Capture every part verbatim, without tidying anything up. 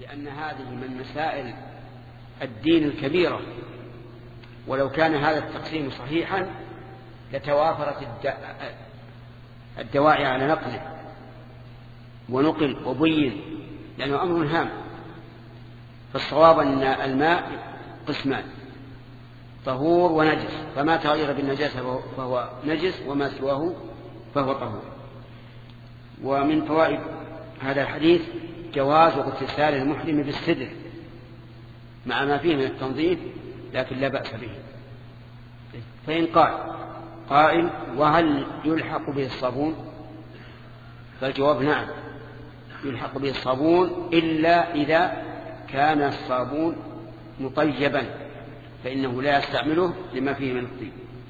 لأن هذه من مسائل الدين الكبيرة، ولو كان هذا التقسيم صحيحا لتوافرت الدواعي على نقله ونقل وبين، لأنه أمر هام. فالصواب أن الماء قسمان، طهور ونجس، فما تغير بالنجاسة فهو نجس، وما سواه فهو طهور. ومن فوائد هذا الحديث جواز اغتسال المحرم بالسدر مع ما فيه من التنظيف، لكن لا بأس به. فإن قال قائل وهل يلحق به الصابون؟ فالجواب نعم، يلحق به الصابون إلا إذا كان الصابون مطيبا، فإنه لا يستعمله لما فيه من الطيب.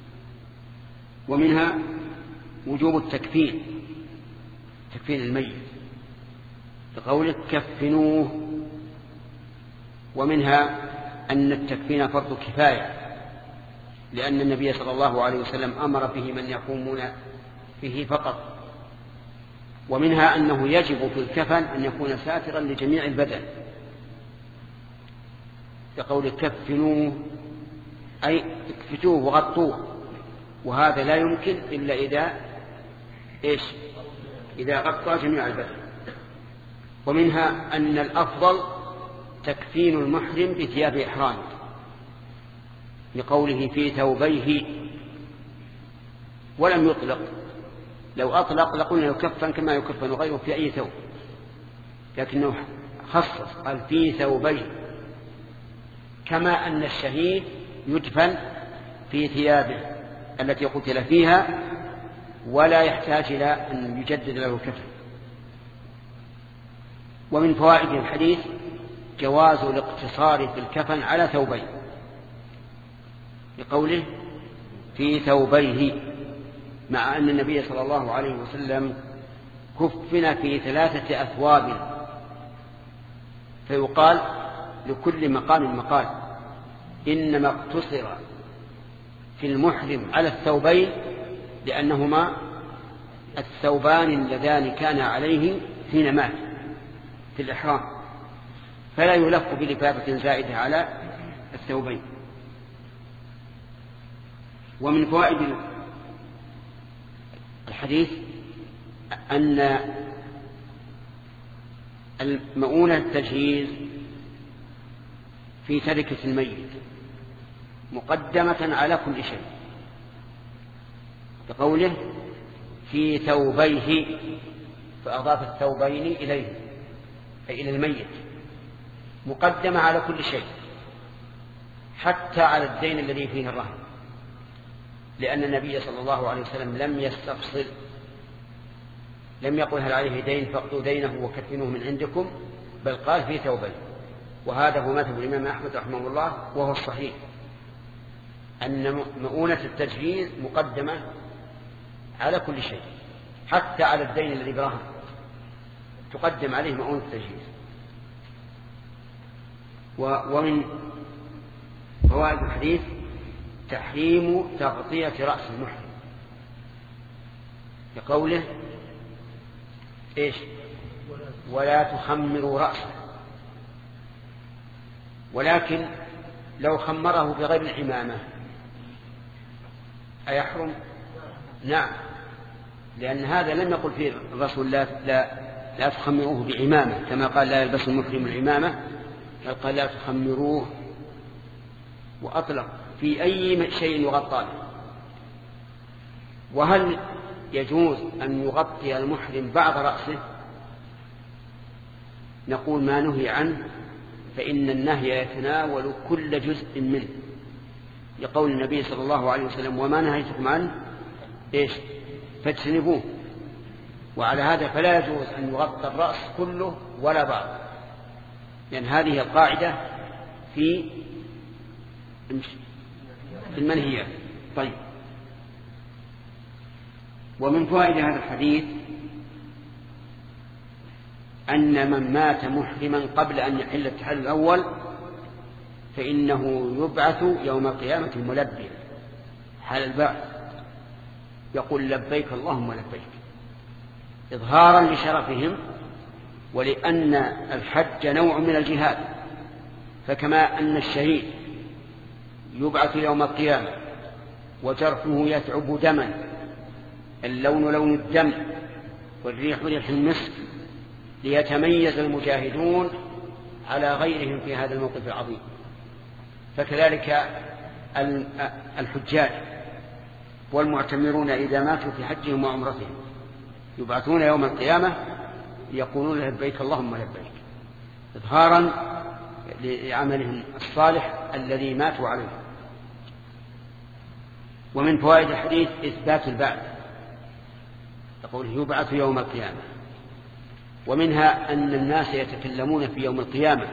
ومنها وجوب التكفين، تكفين الميت بقولك كفنوه. ومنها أن التكفين فرض كفاية، لأن النبي صلى الله عليه وسلم أمر به من يقومون به فقط. ومنها أنه يجب في الكفن أن يكون ساترا لجميع البدن، بقول كفنوه أي اكفتوه وغطوه، وهذا لا يمكن إلا إذا إيش؟ إذا غطى جميع البدن. ومنها أن الأفضل تكفين المحرم بثياب إحرامه، لقوله في ثوبيه، ولم يطلق. لو أطلق لقلنا يكفن كما يكفن غيره في أي ثوب، لكنه خصص قال في ثوبيه، كما أن الشهيد يدفن في ثيابه التي قتل فيها ولا يحتاج إلى أن يجدد له كفن. ومن فوائد الحديث جواز الاقتصار في الكفن على ثوبين، بقوله في ثوبيه، مع أن النبي صلى الله عليه وسلم كفن في ثلاثة أثواب، فيقال لكل مقام مقال، إنما اقتصر في المحرم على الثوبين لأنهما الثوبان اللذان كان عليه حين مات في الإحرام، فلا يلف بلفافة زائدة على الثوبين. ومن فوائد الحديث أن المؤونة التجهيز في تركة الميت مقدمة على كل شيء، بقوله في ثوبيه، فأضاف الثوبين إليه أي إلى الميت، مقدمة على كل شيء حتى على الدين الذي فيه الرهن، لأن النبي صلى الله عليه وسلم لم يستفصل، لم يقل هل عليه دين فاقضوا دينه وكفنوه من عندكم، بل قال في ثوبين. وهذا هو مذهب الإمام أحمد رحمه الله، وهو الصحيح أن مؤونة التجهيز مقدمة على كل شيء، حتى على الدين الذي برهن تقدم عليه مؤونة التجهيز. ومن فوائد الحديث تحريم تغطية رأس المحرم، بقوله إيش؟ ولا تخمروا رأسه. ولكن لو خمره بغير العمامة أيحرم؟ نعم، لأن هذا لم يقل فيه الرسول لا, لا, لا تخمروه بعمامة كما قال لا يلبس المحرم العمامة، بل قال لا تخمروه، وأطلق في أي شيء يغطى به. وهل يجوز أن يغطي المحرم بعض رأسه؟ نقول ما نهي عنه، فإن النهي يتناول كل جزء منه، لقول النبي صلى الله عليه وسلم وما نهيتكم عنه إيش فاجتنبوه. وعلى هذا فلا يجوز أن يغطى الرأس كله ولا بعض، لأن هذه القاعدة في المنهيات. طيب، ومن فوائد هذا الحديث أن من مات محرما قبل أن يحل التحلل الأول فإنه يبعث يوم القيامة ملبيا حال البعث، يقول لبيك اللهم لبيك، إظهارا لشرفهم ولأن الحج نوع من الجهاد، فكما أن الشهيد يبعث يوم القيامة وجرحه يثعب دما، اللون لون الدم والريح ريح المسك، ليتميز المجاهدون على غيرهم في هذا الموقف العظيم، فكذلك الحجاج والمعتمرون إذا ماتوا في حجهم وعمرتهم يبعثون يوم القيامة يقولون لبيك اللهم لبيك، إظهارا لعملهم الصالح الذي ماتوا عليه. ومن فوائد الحديث إثبات البعث، يقول يبعث يوم القيامة. ومنها أن الناس يتكلمون في يوم القيامة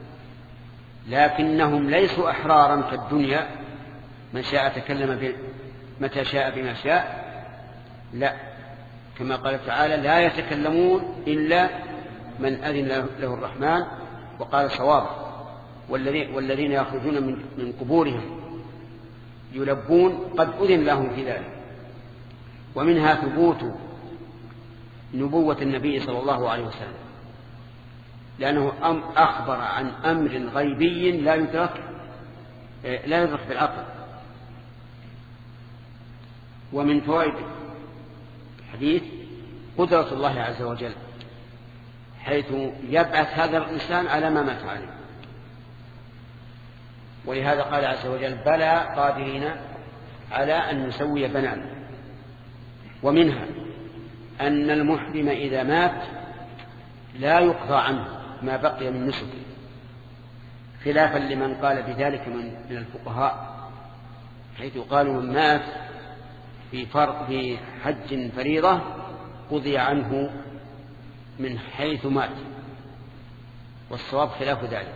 لكنهم ليسوا أحرارا كالدنيا، من شاء تكلم متى شاء بما شاء، لا، كما قال تعالى لا يتكلمون إلا من أذن له الرحمن وقال صوابا، والذين يخرجون من قبورهم يلبون قد أذن لهم في ذلك. ومنها ثبوت نبوة النبي صلى الله عليه وسلم، لأنه أخبر عن أمر غيبي لا يدرك لا يدرك بالعقل. ومن فوائد الحديث قدرة الله عز وجل، حيث يبعث هذا الإنسان على ما مات عليه، ولهذا قال عز وجل بلى قادرين على أن نسوي بنانا. ومنها أن المحرم إذا مات لا يقضى عنه ما بقي من نسك، خلافا لمن قال بذلك من الفقهاء، حيث قالوا من مات في فرق في حج فريضة قضي عنه من حيث مات، والصواب خلاف ذلك،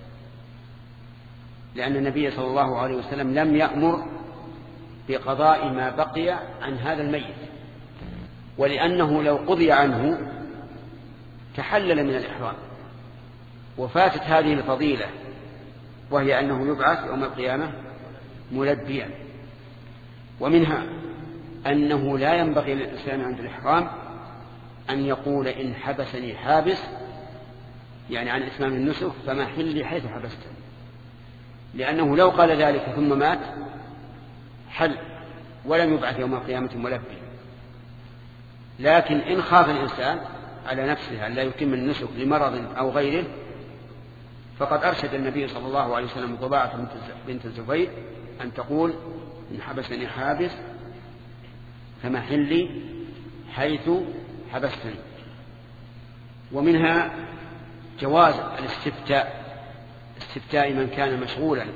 لأن النبي صلى الله عليه وسلم لم يأمر بقضاء ما بقي عن هذا الميت، ولأنه لو قضي عنه تحلل من الإحرام وفاتت هذه الفضيلة، وهي أنه يبعث يوم القيامة ملبيا. ومنها أنه لا ينبغي للإنسان عند الإحرام أن يقول إن حبسني حابس، يعني عن إتمام النسك، فما حلي حيث حبستني، لأنه لو قال ذلك ثم مات حل ولم يبعث يوم القيامة ملبيا. لكن إن خاف الإنسان على نفسه أن لا يتم النسك لمرض أو غيره، فقد أرشد النبي صلى الله عليه وسلم طباعة بنت الزبير أن تقول إن حبسني حابس فمحلي حيث حبستني. ومنها جواز الاستفتاء، استفتاء من كان مشغولا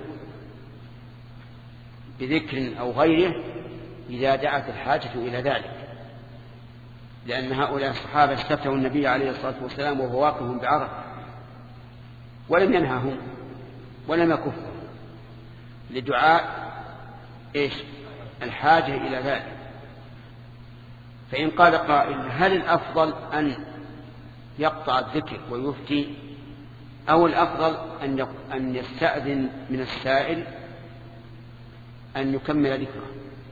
بذكر أو غيره إذا دعت الحاجة إلى ذلك، لأن هؤلاء الصحابة استفتوا النبي عليه الصلاة والسلام وهو واقف بعرفة ولم ينههم ولم يكفهم لدعاء إيش الحاجة إلى ذلك. فإن قال قائل هل الأفضل أن يقطع الذكر ويفتي، أو الأفضل أن يستأذن من السائل أن يكمل ذكره؟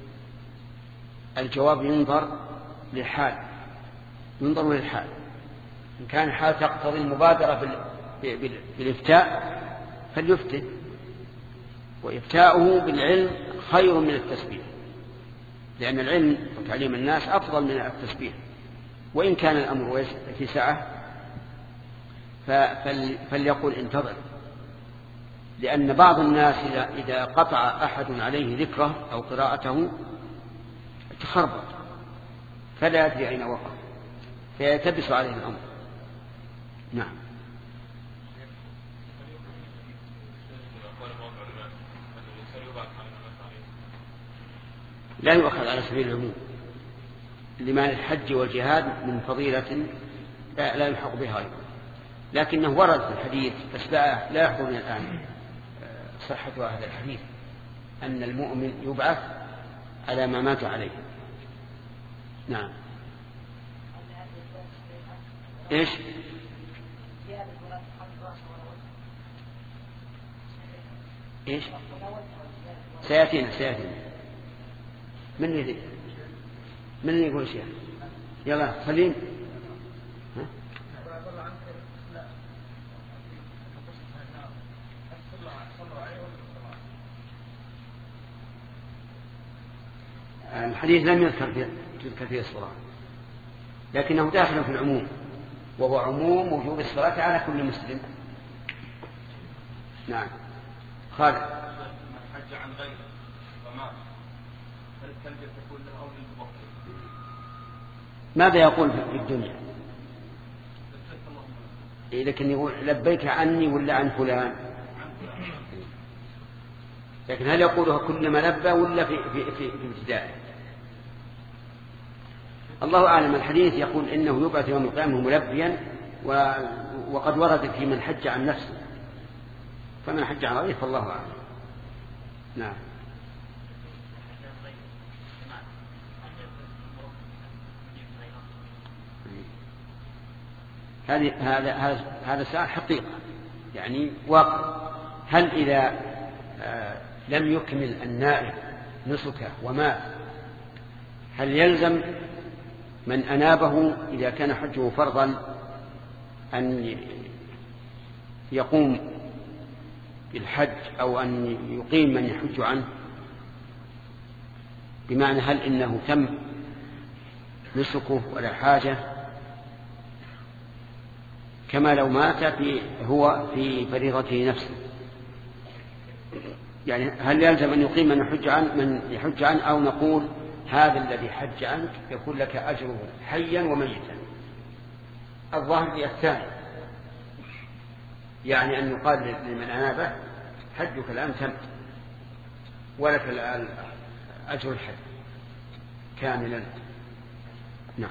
الجواب ينظر للحال، ينظر للحال. إن كان الحال تقتضي المبادرة بالإفتاء فليفتي، وإفتاؤه بالعلم خير من التسبيح، لأن العلم وتعليم الناس أفضل من التسبيح. وإن كان الأمر في سعة فليقول انتظر، لأن بعض الناس إذا قطع أحد عليه ذكره أو قراءته تخربط فلا يدري أين وقف فيلتبس عليه الأمر. نعم. لا يؤخذ على سبيل العموم، لما الحج والجهاد من فضيلة لا يلحق بها أيضا، لكنه ورد في الحديث، بس لا لا يحضرني الآن صحة هذا الحديث، أن المؤمن يبعث على ما مات عليه. نعم. إيش؟ إيش؟ سيأتينا سيأتينا. من اللي من اللي يقول شيء؟ يلا سليم. ها؟ الحديث لم يذكر في تذكر فيه الصلاة، لكنه داخل في العموم، وهو عموم وجوب الصلاة على كل مسلم. نعم. خالد. حج عن غيره ومات، هل التلبية تكون له أو للمبطل؟ ماذا يقول في الدنيا؟ إيه لكن يقول لبيك عني ولا عن فلان؟ لكن هل يقولها كلما لبى ولا في في في, في ابتدائه؟ الله أعلم. الحديث يقول إنه يبعث يوم القيامة ملبيا، وقد ورد في من حج عن نفسه، فمن حج عن غيره فالله أعلم. نعم. هذه هذا هذا هذا سؤال حقيقة، يعني واقع. هل إذا آه لم يكمل النائب نسكه ومات، هل يلزم من أنابه إذا كان حجه فرضا أن يقوم بالحج أو أن يقيم من يحج عنه؟ بمعنى هل إنه تم نسكه ولا حاجة كما لو مات في هو في فريضته نفسه؟ يعني هل يلزم أن يقيم من يحج عنه من يحج عنه أو نقول هذا الذي حج عنك يكون لك أجره حيا وميتا؟ الظاهر هي الثاني، يعني أن يقال لمن أنابه حجك الآن تم ولك الآن أجر الحج كاملا. نعم.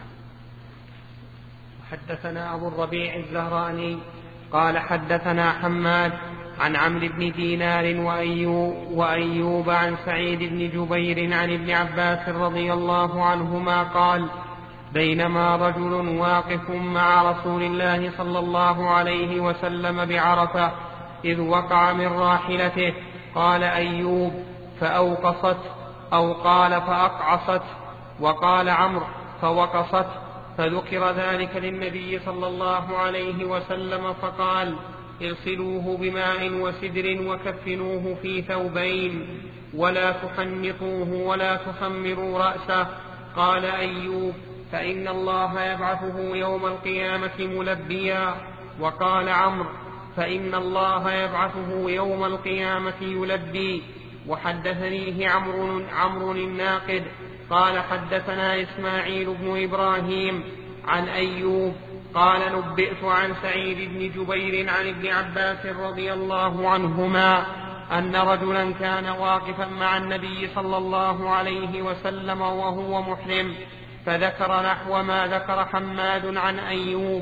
حدثنا أبو الربيع الزهراني قال حدثنا حماد عن عمرو بن دينار وأيوب, وأيوب عن سعيد بن جبير عن ابن عباس رضي الله عنهما قال بينما رجل واقف مع رسول الله صلى الله عليه وسلم بعرفة إذ وقع من راحلته، قال أيوب فأوقصت، أو قال فأقعصت، وقال عمرو فوقصت، فذكر ذلك للنبي صلى الله عليه وسلم فقال اغسلوه بماء وسدر وكفنوه في ثوبين ولا تحنطوه ولا تخمروا رأسه. قال أيوب فإن الله يبعثه يوم القيامة ملبيا. وقال عمرو فإن الله يبعثه يوم القيامة يلبي. وحدثنيه عمرو عمرو الناقد قال حدثنا إسماعيل بن إبراهيم عن أيوب قال نبئت عن سعيد بن جبير عن ابن عباس رضي الله عنهما أن رجلا كان واقفا مع النبي صلى الله عليه وسلم وهو محرم، فذكر نحو ما ذكر حماد عن أيوب.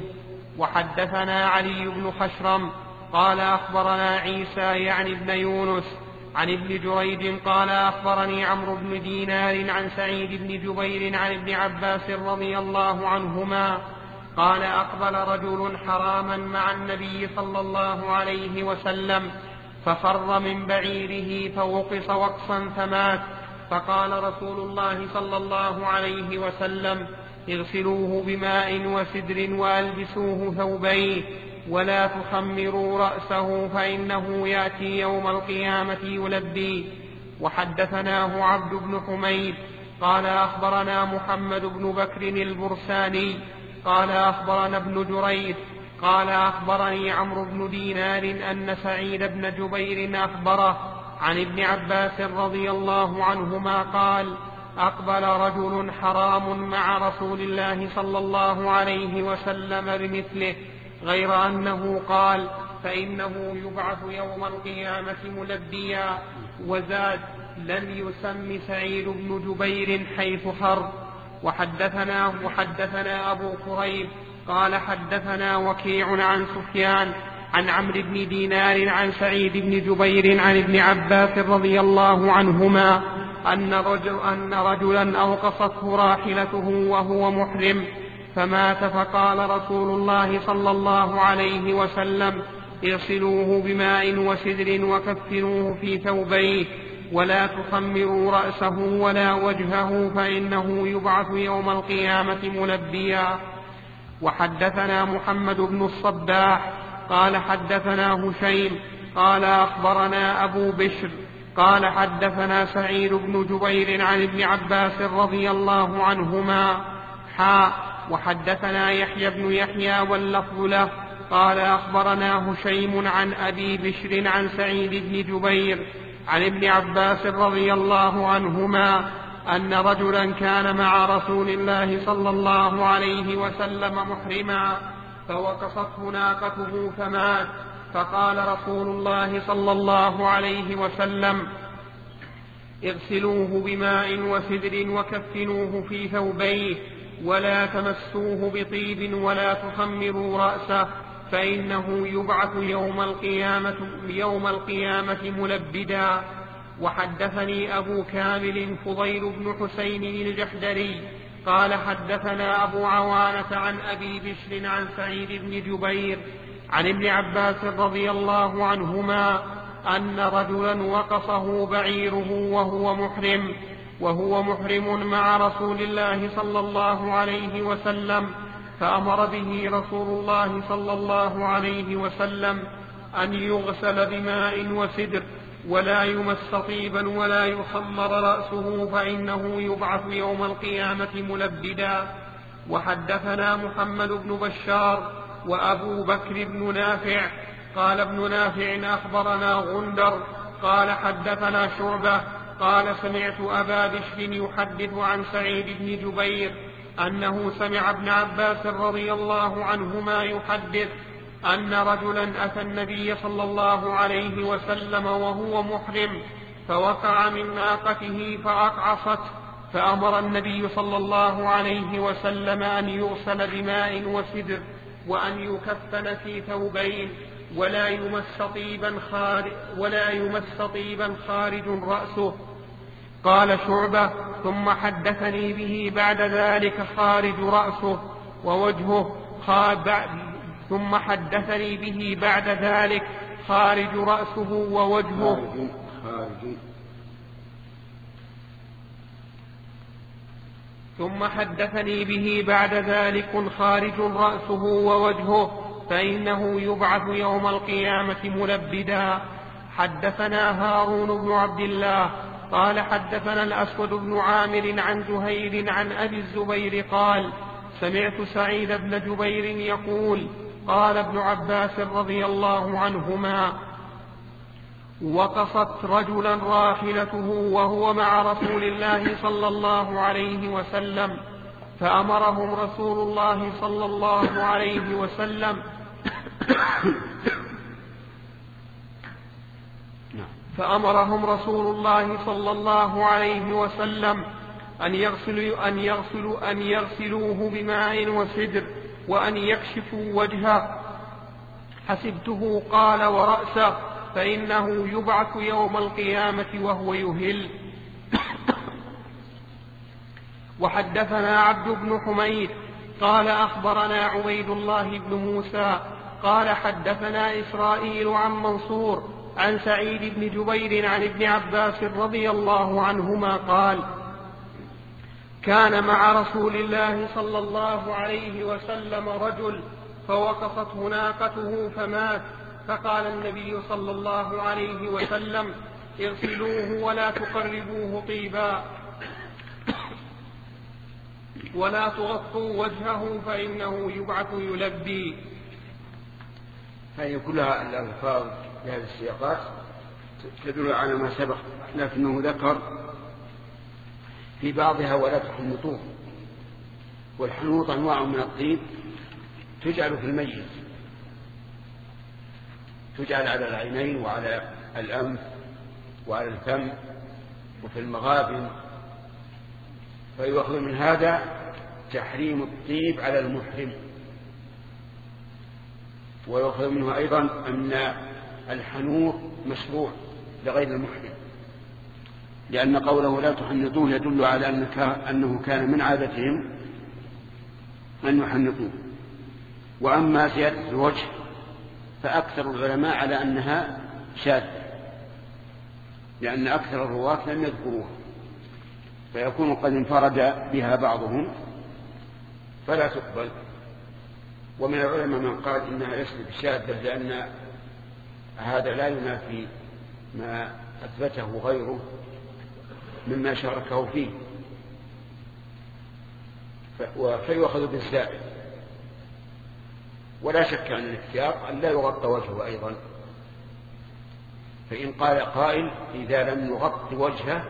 وحدثنا علي بن خشرم قال أخبرنا عيسى يعني ابن يونس عن ابن جريج قال أخبرني عمرو بن دينار عن سعيد بن جبير عن ابن عباس رضي الله عنهما قال أقبل رجل حراما مع النبي صلى الله عليه وسلم ففر من بعيره فوقص وقصا فمات، فقال رسول الله صلى الله عليه وسلم اغسلوه بماء وسدر وألبسوه ثوبين ولا تخمروا رأسه فإنه يأتي يوم القيامة يلبي. وحدثناه عبد بن حميد قال أخبرنا محمد بن بكر البرساني قال أخبرنا ابن جريج قال أخبرني عمرو بن دينار أن سعيد بن جبير أخبره عن ابن عباس رضي الله عنهما قال أقبل رجل حرام مع رسول الله صلى الله عليه وسلم بمثله، غير أنه قال فإنه يبعث يوم القيامة ملبيا. وزاد لم يسم سعيد بن جبير حيث حر. وحدثنا وحدثنا أبو كريب قال حدثنا وكيع عن سفيان عن عمرو بن دينار عن سعيد بن جبير عن ابن عباس رضي الله عنهما أن, رجل أن رجلا أوقصته راحلته وهو محرم فمات، فقال رسول الله صلى الله عليه وسلم اغسلوه بماء وسدر وكفنوه في ثوبيه ولا تخمروا رأسه ولا وجهه فإنه يبعث يوم القيامة ملبيا. وحدثنا محمد بن الصباح قال حدثنا هشيم قال أخبرنا أبو بشر قال حدثنا سعيد بن جبير عن ابن عباس رضي الله عنهما حاء وحدثنا يحيى بن يحيى واللفظ له قال أخبرنا هشيم عن أبي بشر عن سعيد بن جبير عن ابن عباس رضي الله عنهما أن رجلا كان مع رسول الله صلى الله عليه وسلم محرما فوقصته ناقته فمات، فقال رسول الله صلى الله عليه وسلم اغسلوه بماء وسدر وكفنوه في ثوبيه ولا تمسوه بطيب ولا تخمروا رأسه فإنه يبعث يوم القيامة, يوم القيامة ملبدا. وحدثني أبو كامل فضيل بن حسين الجحدري قال حدثنا أبو عوانة عن أبي بشر عن سعيد بن جبير عن ابن عباس رضي الله عنهما أن رجلا وقصه بعيره وهو محرم وهو محرم مع رسول الله صلى الله عليه وسلم، فأمر به رسول الله صلى الله عليه وسلم أن يغسل بماء وسدر ولا يمس طيبا ولا يخمر رأسه فإنه يبعث يوم القيامة ملبدا. وحدثنا محمد بن بشار وأبو بكر بن نافع قال ابن نافع أخبرنا غندر قال حدثنا شعبة قال سمعت أبا بشر يحدث عن سعيد بن جبير أنه سمع ابن عباس رضي الله عنهما يحدث أن رجلا أتى النبي صلى الله عليه وسلم وهو محرم فوقع من ناقته فأقعصت، فأمر النبي صلى الله عليه وسلم أن يغسل بماء وسدر وأن يكفن في ثوبين ولا يمس طيبا خارج, ولا يمس طيبا خارج رأسه. قال شعبة ثم حدثني به بعد ذلك خارج رأسه ووجهه خاب ثم حدثني به بعد ذلك خارج رأسه ووجهه خارج ثم حدثني به بعد ذلك خارج رأسه ووجهه فإنه يبعث يوم القيامة ملبدا. حدثنا هارون بن عبد الله قال حدثنا الأسود بن عامر عن زهير عن أبي الزبير قال سمعت سعيد بن جبير يقول قال ابن عباس رضي الله عنهما وقصت رجلا راحلته وهو مع رسول الله صلى الله عليه وسلم فأمرهم رسول الله صلى الله عليه وسلم فأمرهم رسول الله صلى الله عليه وسلم أن يغسلوا أن يغسلوا أن يغسلوه بماء وسدر وأن يكشفوا وجهه. حسبته قال ورأسه فإنه يبعث يوم القيامة وهو يهل. وحدثنا عبد بن حميد قال أخبرنا عبيد الله بن موسى قال حدثنا إسرائيل عن منصور عن سعيد بن جبير عن ابن عباس رضي الله عنهما قال كان مع رسول الله صلى الله عليه وسلم رجل فوقصته ناقته فمات، فقال النبي صلى الله عليه وسلم اغسلوه ولا تقربوه طيبا ولا تغطوا وجهه فإنه يبعث يلبي. هذه كلها الألفاظ بهذه السياقات تدل على ما سبق، لكنه ذكر في بعضها ولا تحنطوه. والحنوط أنواع من الطيب تجعل في الميت، تجعل على العينين وعلى الأنف وعلى الفم وفي المغابن، فيؤخذ من هذا تحريم الطيب على المحرم، ويؤخذ منه أيضا أن الحنوط مشروع لغير المحرم، لأن قوله لا تحنطوه يدل على أنه كان من عادتهم أن يحنطوه. وأما زيادة الوجه فأكثر العلماء على أنها شاذة، لأن أكثر الرواة لم يذكروها، فيكون قد انفرد بها بعضهم فلا تقبل. ومن العلماء من قال إنها ليست بشاذة لأن هذا لا ينافي ما أثبته غيره مما شاركه فيه، فيؤخذ بالزائد. ولا شك أن الاحتياط أن لا يغطى وجهه أيضا، فإن قال قائل إذا لم نغطي وجهه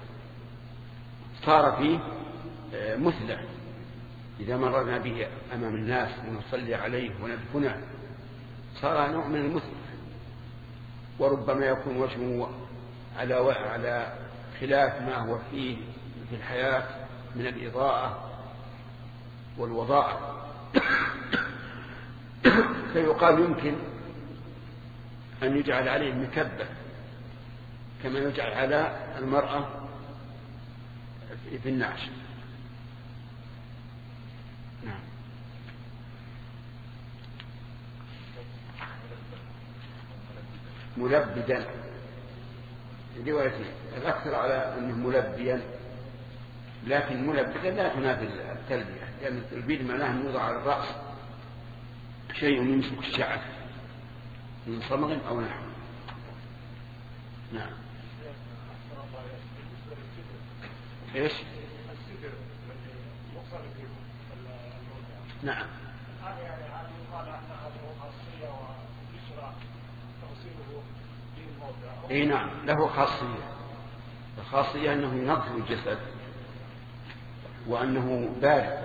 صار فيه مثلة، إذا مررنا به أمام الناس ونصلي عليه وندفنه صار نوع من المثلة، وربما يكون وجهه على على خلاف ما هو فيه في الحياة من الإضاءة والوضاءة. فيقال يمكن أن يجعل عليه مكبة كما يجعل على المرأة في النعش. نعم. ملبدا روايتين الأكثر على أنه ملبيا، لكن ملبدا لا تنافي التلبية، لأن التلبيد معناه أن يوضع على الرأس شيء يمسك الشعر من صمغ أو نحو. نعم. إيش؟ نعم. اي نعم، له خاصية. الخاصية أنه ينظف الجسد وأنه بارد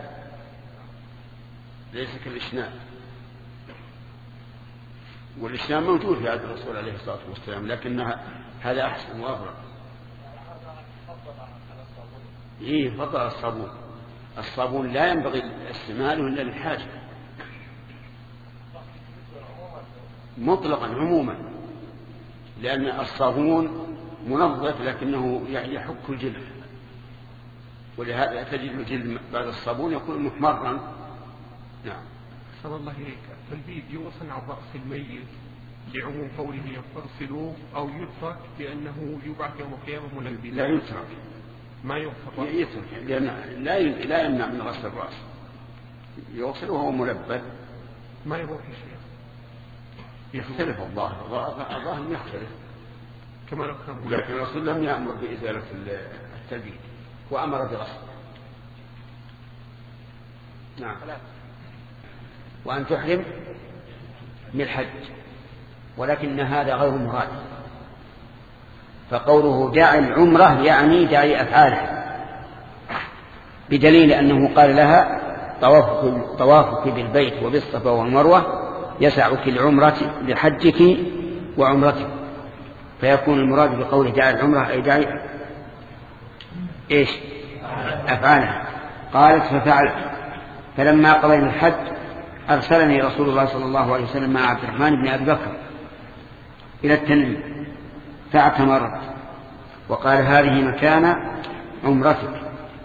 ليس كالإشناء، والإشناء موجود في عهد الرسول عليه الصلاة والسلام، لكن هذا أحسن وأفضل. إيه فضل الصابون. الصابون لا ينبغي استعماله إلا للحاجة مطلقا عموما، لأن الصابون منظف لكنه يحك الجلد، ولهذا تجد الجلد بعد الصابون يكون محمرا. نعم. صلى الله عليك. فالبيد يوصل على رأس الميت لعموم قوله يغسلوه أو يترك لأنه يبعث يوم القيامة ملبدا؟ لا يترك، ما يغسل، يترك لأن لا لا يمنع من غسل الرأس، يغسل وهو ملبد. ما يروح شيء يختلف الظاهر، الظاهر يختلف كما لو كان، لكن الرسول لم يأمر بإزالة التلبيد وأمر بغسله. نعم. وأن تحرم من الحج، ولكن هذا غير مراد، فقوله دع العمرة يعني دع أفعالها، بدليل أنه قال لها طوافك, طوافك بالبيت وبالصفا والمروة يسعك العمرة لحجك وعمرتك، فيكون المراد بقوله دع العمرة أي دع إيش أفعالها. قالت ففعلت، فلما قضينا الحج أرسلني رسول الله صلى الله عليه وسلم مع عبد الرحمن بن أبي بكر إلى التنعيم فاعتمرت، وقال هذه مكان عمرتك.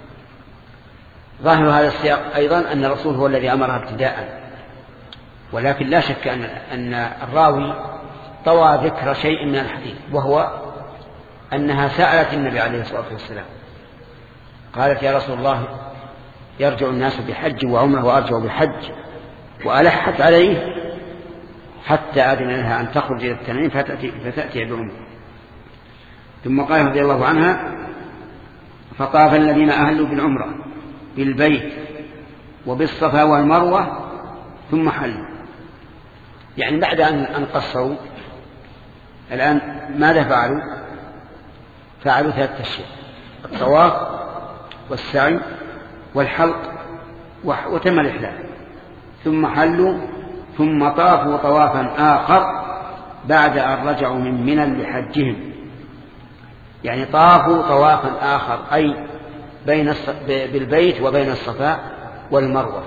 ظاهر هذا السياق أيضا أن الرسول هو الذي أمرها ابتداء، ولكن لا شك أن, أن الراوي طوى ذكر شيء من الحديث، وهو أنها سألت النبي عليه الصلاة والسلام قالت يا رسول الله يرجع الناس بحج وعمره وأرجع بحج، وألحت عليه حتى أذن لها أن تخرج إلى التنعيم فتأتي, فتأتي بعمره. ثم قال رضي الله عنها فطاف الذين أهلوا بالعمرة بالبيت وبالصفا والمروة ثم حلوا، يعني بعد أن قصروا الآن ماذا فعلوا؟ فعلوا ثلاثة أشياء: الطواف والسعي والحلق وتم الإحلال، ثم حلوا ثم طافوا طوافا آخر بعد أن رجعوا من منى لحجهم، يعني طافوا طوافا آخر أي بين بالبيت وبين الصفا والمروة.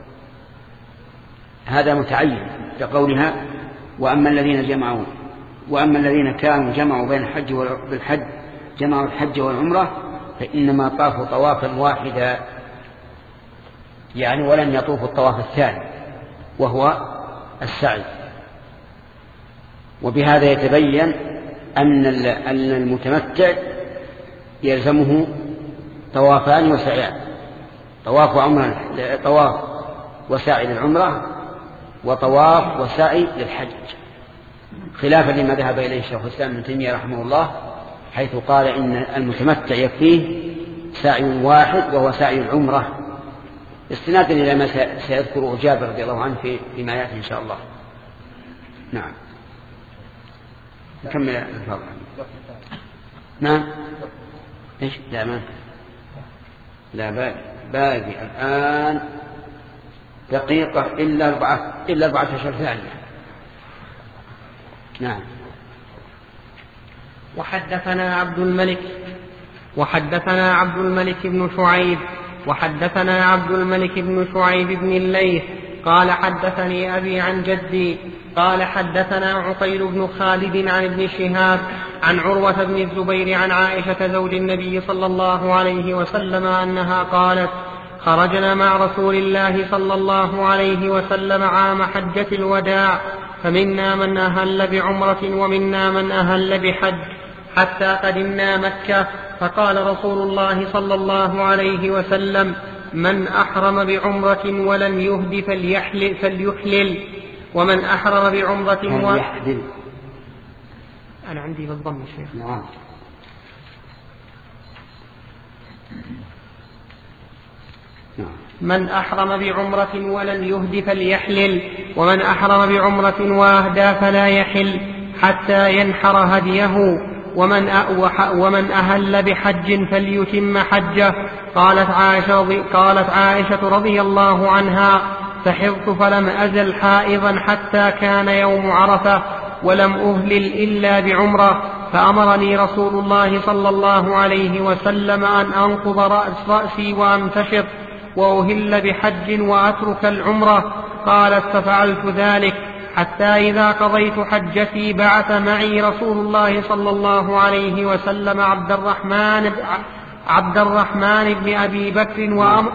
هذا متعين لقولها وأما الذين جمعوا وأما الذين كانوا جمعوا بين الحج والحج جمعوا الحج والعمرة فإنما طافوا طوافا واحدا، يعني ولن يطوفوا الطواف الثاني وهو السعي. وبهذا يتبين أن المتمتع يلزمه طوافان وسعيان: طواف وعمرة طواف وسعي للعمرة، وطواف وسعي للحج. خلافا لما ذهب إليه شيخ الإسلام ابن تيمية رحمه الله، حيث قال إن المتمتع يكفيه سعي واحد وهو سعي العمرة، استنادا إلى ما سيذكره جابر رضي الله عنه في فيما يأتي إن شاء الله. نعم. نكمل الفضل. نعم. إيش؟ لا ما لا باقي باقي الآن دقيقة إلا أربعة إلا أربعة عشر ثانية. نعم. وحدثنا عبد الملك وحدثنا عبد الملك بن شعيب وحدثنا عبد الملك بن شعيب بن الليث قال حدثني أبي عن جدي قال حدثنا عقيل بن خالد عن ابن شهاب عن عروة بن الزبير عن عائشة زوج النبي صلى الله عليه وسلم أنها قالت: خرجنا مع رسول الله صلى الله عليه وسلم عام حجة الوداع، فمنا من أهل بعمرة ومنا من أهل بحج، حتى قدمنا مكة، فقال رسول الله صلى الله عليه وسلم: من أحرم بعمرة ولم يهد فليحلل, فليحلل ومن أحرم بعمرة و... أنا عندي بالضم شيخ. نعم. من أحرم بعمرة ولم يهد فليحلل ومن أحرم بعمرة واهدى فلا يحل حتى ينحر هديه ومن, ومن أهل بحج فليتم حجه. قالت عائشة, قالت عائشة رضي الله عنها: فحضت فلم أزل حائضا حتى كان يوم عرفة ولم أهلل إلا بعمرة، فأمرني رسول الله صلى الله عليه وسلم أن أنقض رأس رأسي وأمتشط وأهل بحج وأترك العمرة. قالت: ففعلت ذلك حتى إذا قضيت حجتي بعث معي رسول الله صلى الله عليه وسلم عبد الرحمن عبد الرحمن بن أبي بكر وأمر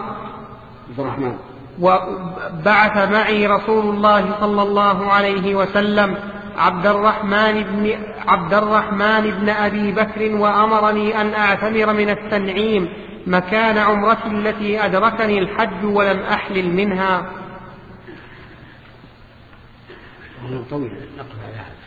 وبعث معي رسول الله صلى الله عليه وسلم عبد الرحمن بن عبد الرحمن بن أبي بكر وأمرني أن أعتمر من التنعيم مكان عمرتي التي أدركني الحج ولم أحلل منها. طويل نقل على هذا.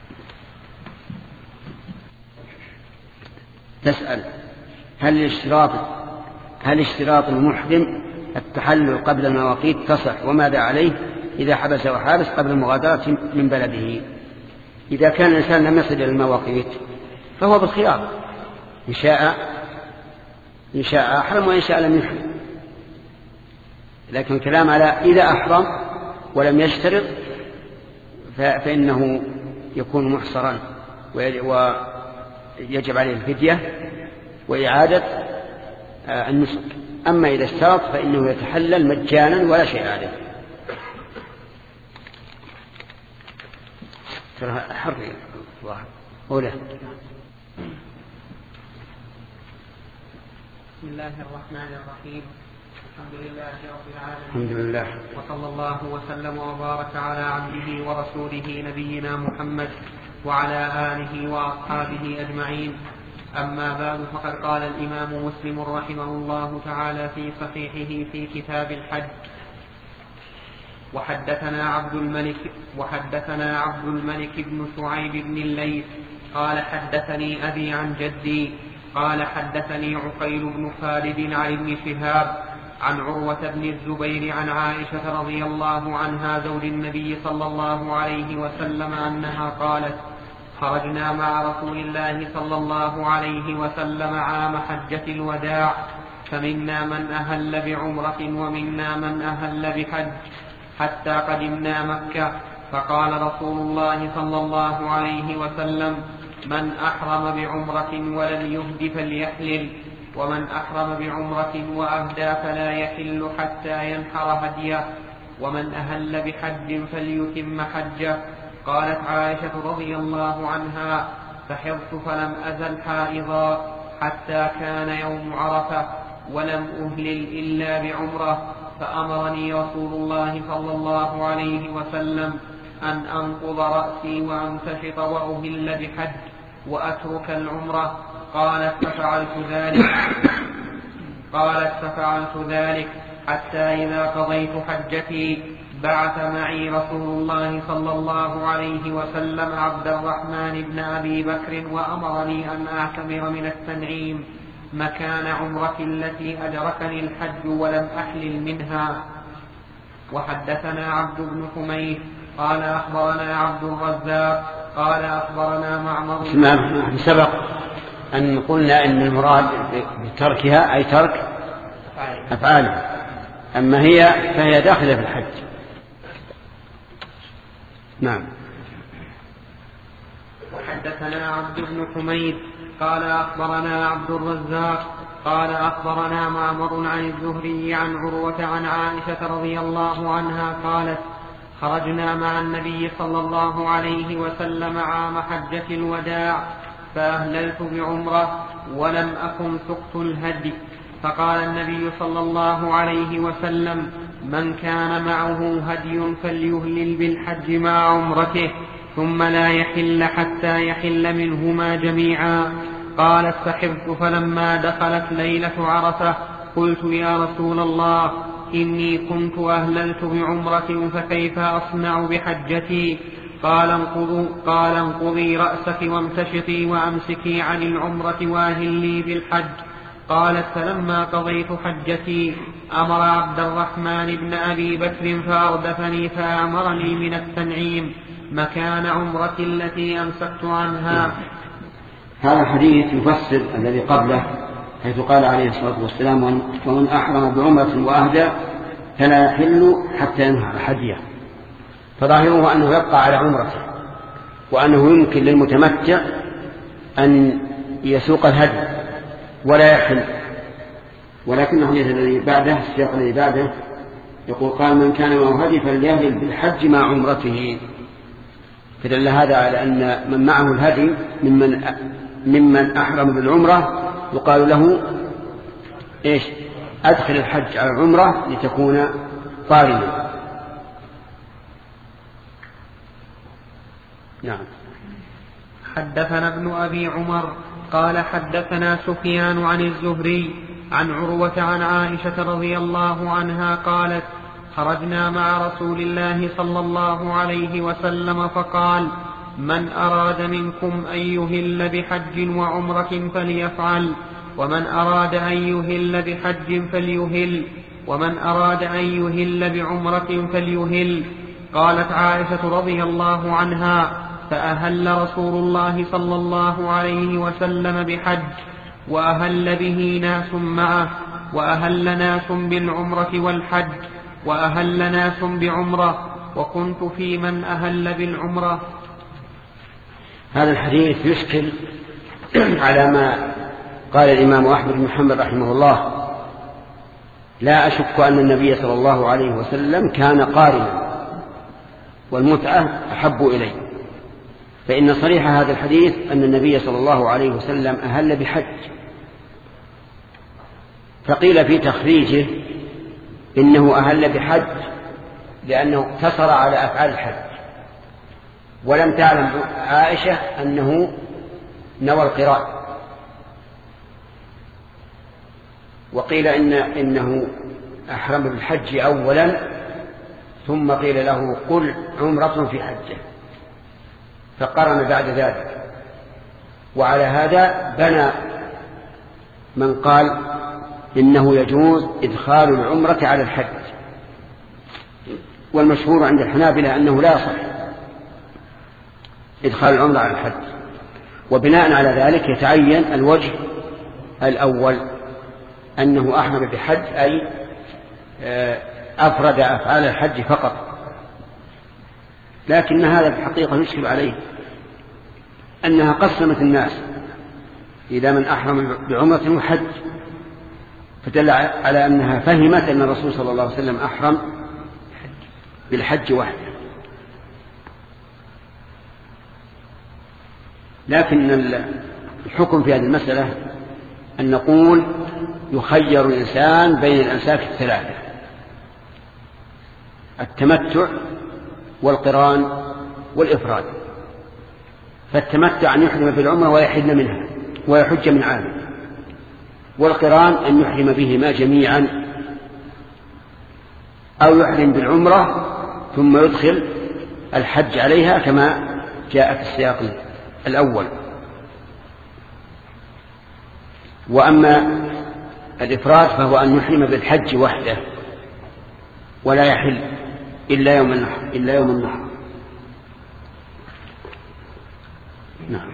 تسأل: هل اشتراط هل اشتراط المحرم التحلل قبل المواقيت تصح، وماذا عليه إذا حبس وحابس قبل المغادرة من بلده؟ إذا كان الإنسان لم يصل إلى المواقيت فهو بالخيار، إن شاء إن شاء أحرم وإن شاء لم يحرم، لكن كلام على إذا أحرم ولم يشترط فإنه يكون محصرا ويجب عليه الفدية وإعادة النسك. أما إذا اشترط فإنه يتحلل مجانا ولا شيء عليه. حرفي واحد أولى. بسم الله الرحمن الرحيم. الحمد لله رب العالمين. الحمد لله. وصلى الله وسلم وبارك على عبده ورسوله نبينا محمد وعلى آله وأصحابه أجمعين. أما بعد، فقد قال الإمام مسلم رحمه الله تعالى في صحيحه في كتاب الحج: وحدثنا عبد الملك وحدثنا عبد الملك بن شعيب بن الليث قال حدثني أبي عن جدي قال حدثني عقيل بن خالد عن ابن شهاب عن عروة بن الزبير عن عائشة رضي الله عنها زوج النبي صلى الله عليه وسلم أنها قالت: خرجنا مع رسول الله صلى الله عليه وسلم عام حجة الوداع، فمنا من أهل بعمرة ومنا من أهل بحج، حتى قدمنا مكة، فقال رسول الله صلى الله عليه وسلم: من أحرم بعمرة ولم يهد فليحلل، ومن أحرم بعمرة وأهدى فلا يحل حتى ينحر هديه، ومن أهل بحج فليتم حجه. قالت عائشة رضي الله عنها: فحضت فلم أزل حائضا حتى كان يوم عرفة ولم أهلل إلا بعمرة، فأمرني رسول الله صلى الله عليه وسلم أن أنقض رأسي وأمتشط وأهل بحج وأترك العمرة. قالت: ففعلت ذلك قالت ففعلت ذلك حتى إذا قضيت حجتي بعث معي رسول الله صلى الله عليه وسلم عبد الرحمن بن أبي بكر وأمرني أن أعتمر من التنعيم مكان عمرتي التي أدركني الحج ولم أحلل منها. وحدثنا عبد بن حميد قال أخبرنا عبد الرزاق قال أخبرنا معمر. سبق أن قلنا أن المراد بتركها أي ترك أفعالها، أما هي فهي داخلة في الحج. نعم. وحدثنا عبد بن حميد قال أخبرنا عبد الرزاق قال أخبرنا معمر عن الزهري عن عروة عن عائشة رضي الله عنها قالت خرجنا مع النبي صلى الله عليه وسلم عام حجة الوداع فأهللت بعمرة ولم أكن سقت الهدي، فقال النبي صلى الله عليه وسلم من كان معه هدي فليهلل بالحج مع عمرته ثم لا يحل حتى يحل منهما جميعا. قال استحبت فلما دخلت ليلة عرفة قلت يا رسول الله إني كنت أهللت بعمرة فكيف أصنع بحجتي؟ قال انقضوا قال انقضي رأسك وامتشطي وأمسكي عن العمرة وأهلي بالحج. قالت فلما قضيت حجتي أمر عبد الرحمن بن أبي بكر فأردفني فأمرني من التنعيم مكان عمرتي التي أمسكت عنها. هذا الحديث يفسر الذي قبله حيث قال عليه الصلاة والسلام ومن أحرم بعمرة وأهدى فلا يحل حتى ينهر حديه، فظاهره أنه يبقى على عمرته وأنه يمكن للمتمتع أن يسوق الهدي ولا يحل، ولكنه الذي بعده السياق الذي بعده يقول قال من كان معه هدي فليهلل بالحج مع عمرته، فدل هذا على أن من معه الهدي ممن ممن أحرم بالعمرة يقال له إيش أدخل الحج على العمرة لتكون قارنا. نعم. حدثنا ابن أبي عمر قال حدثنا سفيان عن الزهري عن عروة عن عائشة رضي الله عنها قالت خرجنا مع رسول الله صلى الله عليه وسلم فقال من أراد منكم أن يهل بحج وعمرة فليفعل ومن أراد أن يهل بحج فليهل ومن أراد أن يهل بعمرة فليهل. قالت عائشة رضي الله عنها فأهل رسول الله صلى الله عليه وسلم بحج وأهل به ناس معه وأهل ناس بالعمرة والحج وأهل ناس بعمرة وكنت في من أهل بالعمرة. هذا الحديث يشكل على ما قال الإمام أحمد بن محمد رحمه الله لا أشك أن النبي صلى الله عليه وسلم كان قارنا والمتعة أحب إليه، فإن صريح هذا الحديث أن النبي صلى الله عليه وسلم أهل بحج، فقيل في تخريجه إنه أهل بحج لأنه اقتصر على أفعال الحج، ولم تعلم عائشة أنه نوى القراء. وقيل إن إنه أحرم بالحج أولا ثم قيل له قل عمرة في حجه فقرن بعد ذلك. وعلى هذا بنى من قال إنه يجوز إدخال العمرة على الحج، والمشهور عند الحنابلة أنه لا يصح إدخال العمرة على الحج. وبناء على ذلك يتعين الوجه الأول أنه أحرم بحج أي أفرد أفعال الحج فقط، لكن هذا في الحقيقة يشكل عليه أنها قسمت الناس إلى من أحرم بعمرة وحج، فدل على أنها فهمت أن الرسول صلى الله عليه وسلم أحرم بالحج وحده. لكن الحكم في هذه المسألة أن نقول يخير الإنسان بين الأنساك الثلاثة: التمتع والقران والإفراد. فالتمتع أن يحرم بالعمرة ويحل منها ويحج من عامه، والقران أن يحرم بهما جميعا أو يحرم بالعمرة ثم يدخل الحج عليها كما جاء في السياق الأول. وأما الإفراد فهو أن يحرم بالحج وحده ولا يحل إلا يوم النحر إلا يوم النحر. نعم.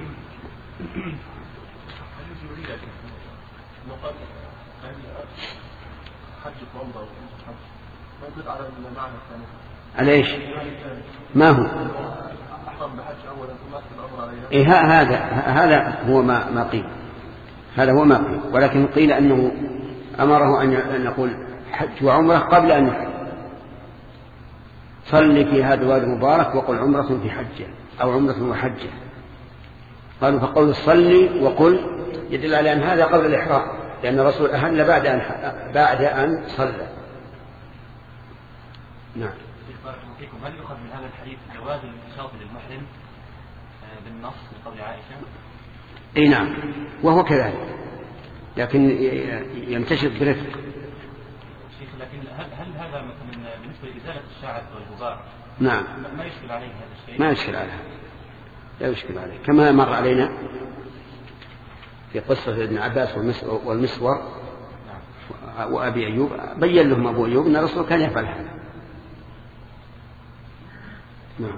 على ايش؟ ما هو؟ إيه هذا هذا هو ما ما قيل، هذا هو ما قيل، ولكن قيل أنه أمره أن يقول حج وعمرة قبل أن يحرم. صل في هذا الوادي المبارك وقل عمرة في حجة أو عمرة وحجة. قالوا فقول الصلي وقل يدل على أن هذا قبل الإحرام، لأن الرسول أهل بعد أن بعد أن صلى. نعم. هل يؤخذ من هذا الحديث جواز الانتشاط للمحرم بالنص من قول عائشة؟ اي نعم، وهو كذلك، لكن ينتشط برفق. شيخ لكن هل هل هذا مثلا بالنسبة لإزالة الشعر والغبار؟ نعم. ما يشكل عليه هذا الشيء؟ ما يشكل عليه، لا يشكل عليه، كما مر علينا في قصة ابن عباس والمسور نعم. وأبي أيوب بين لهم أبو أيوب أن الرسول كان يفعل هذا. نعم.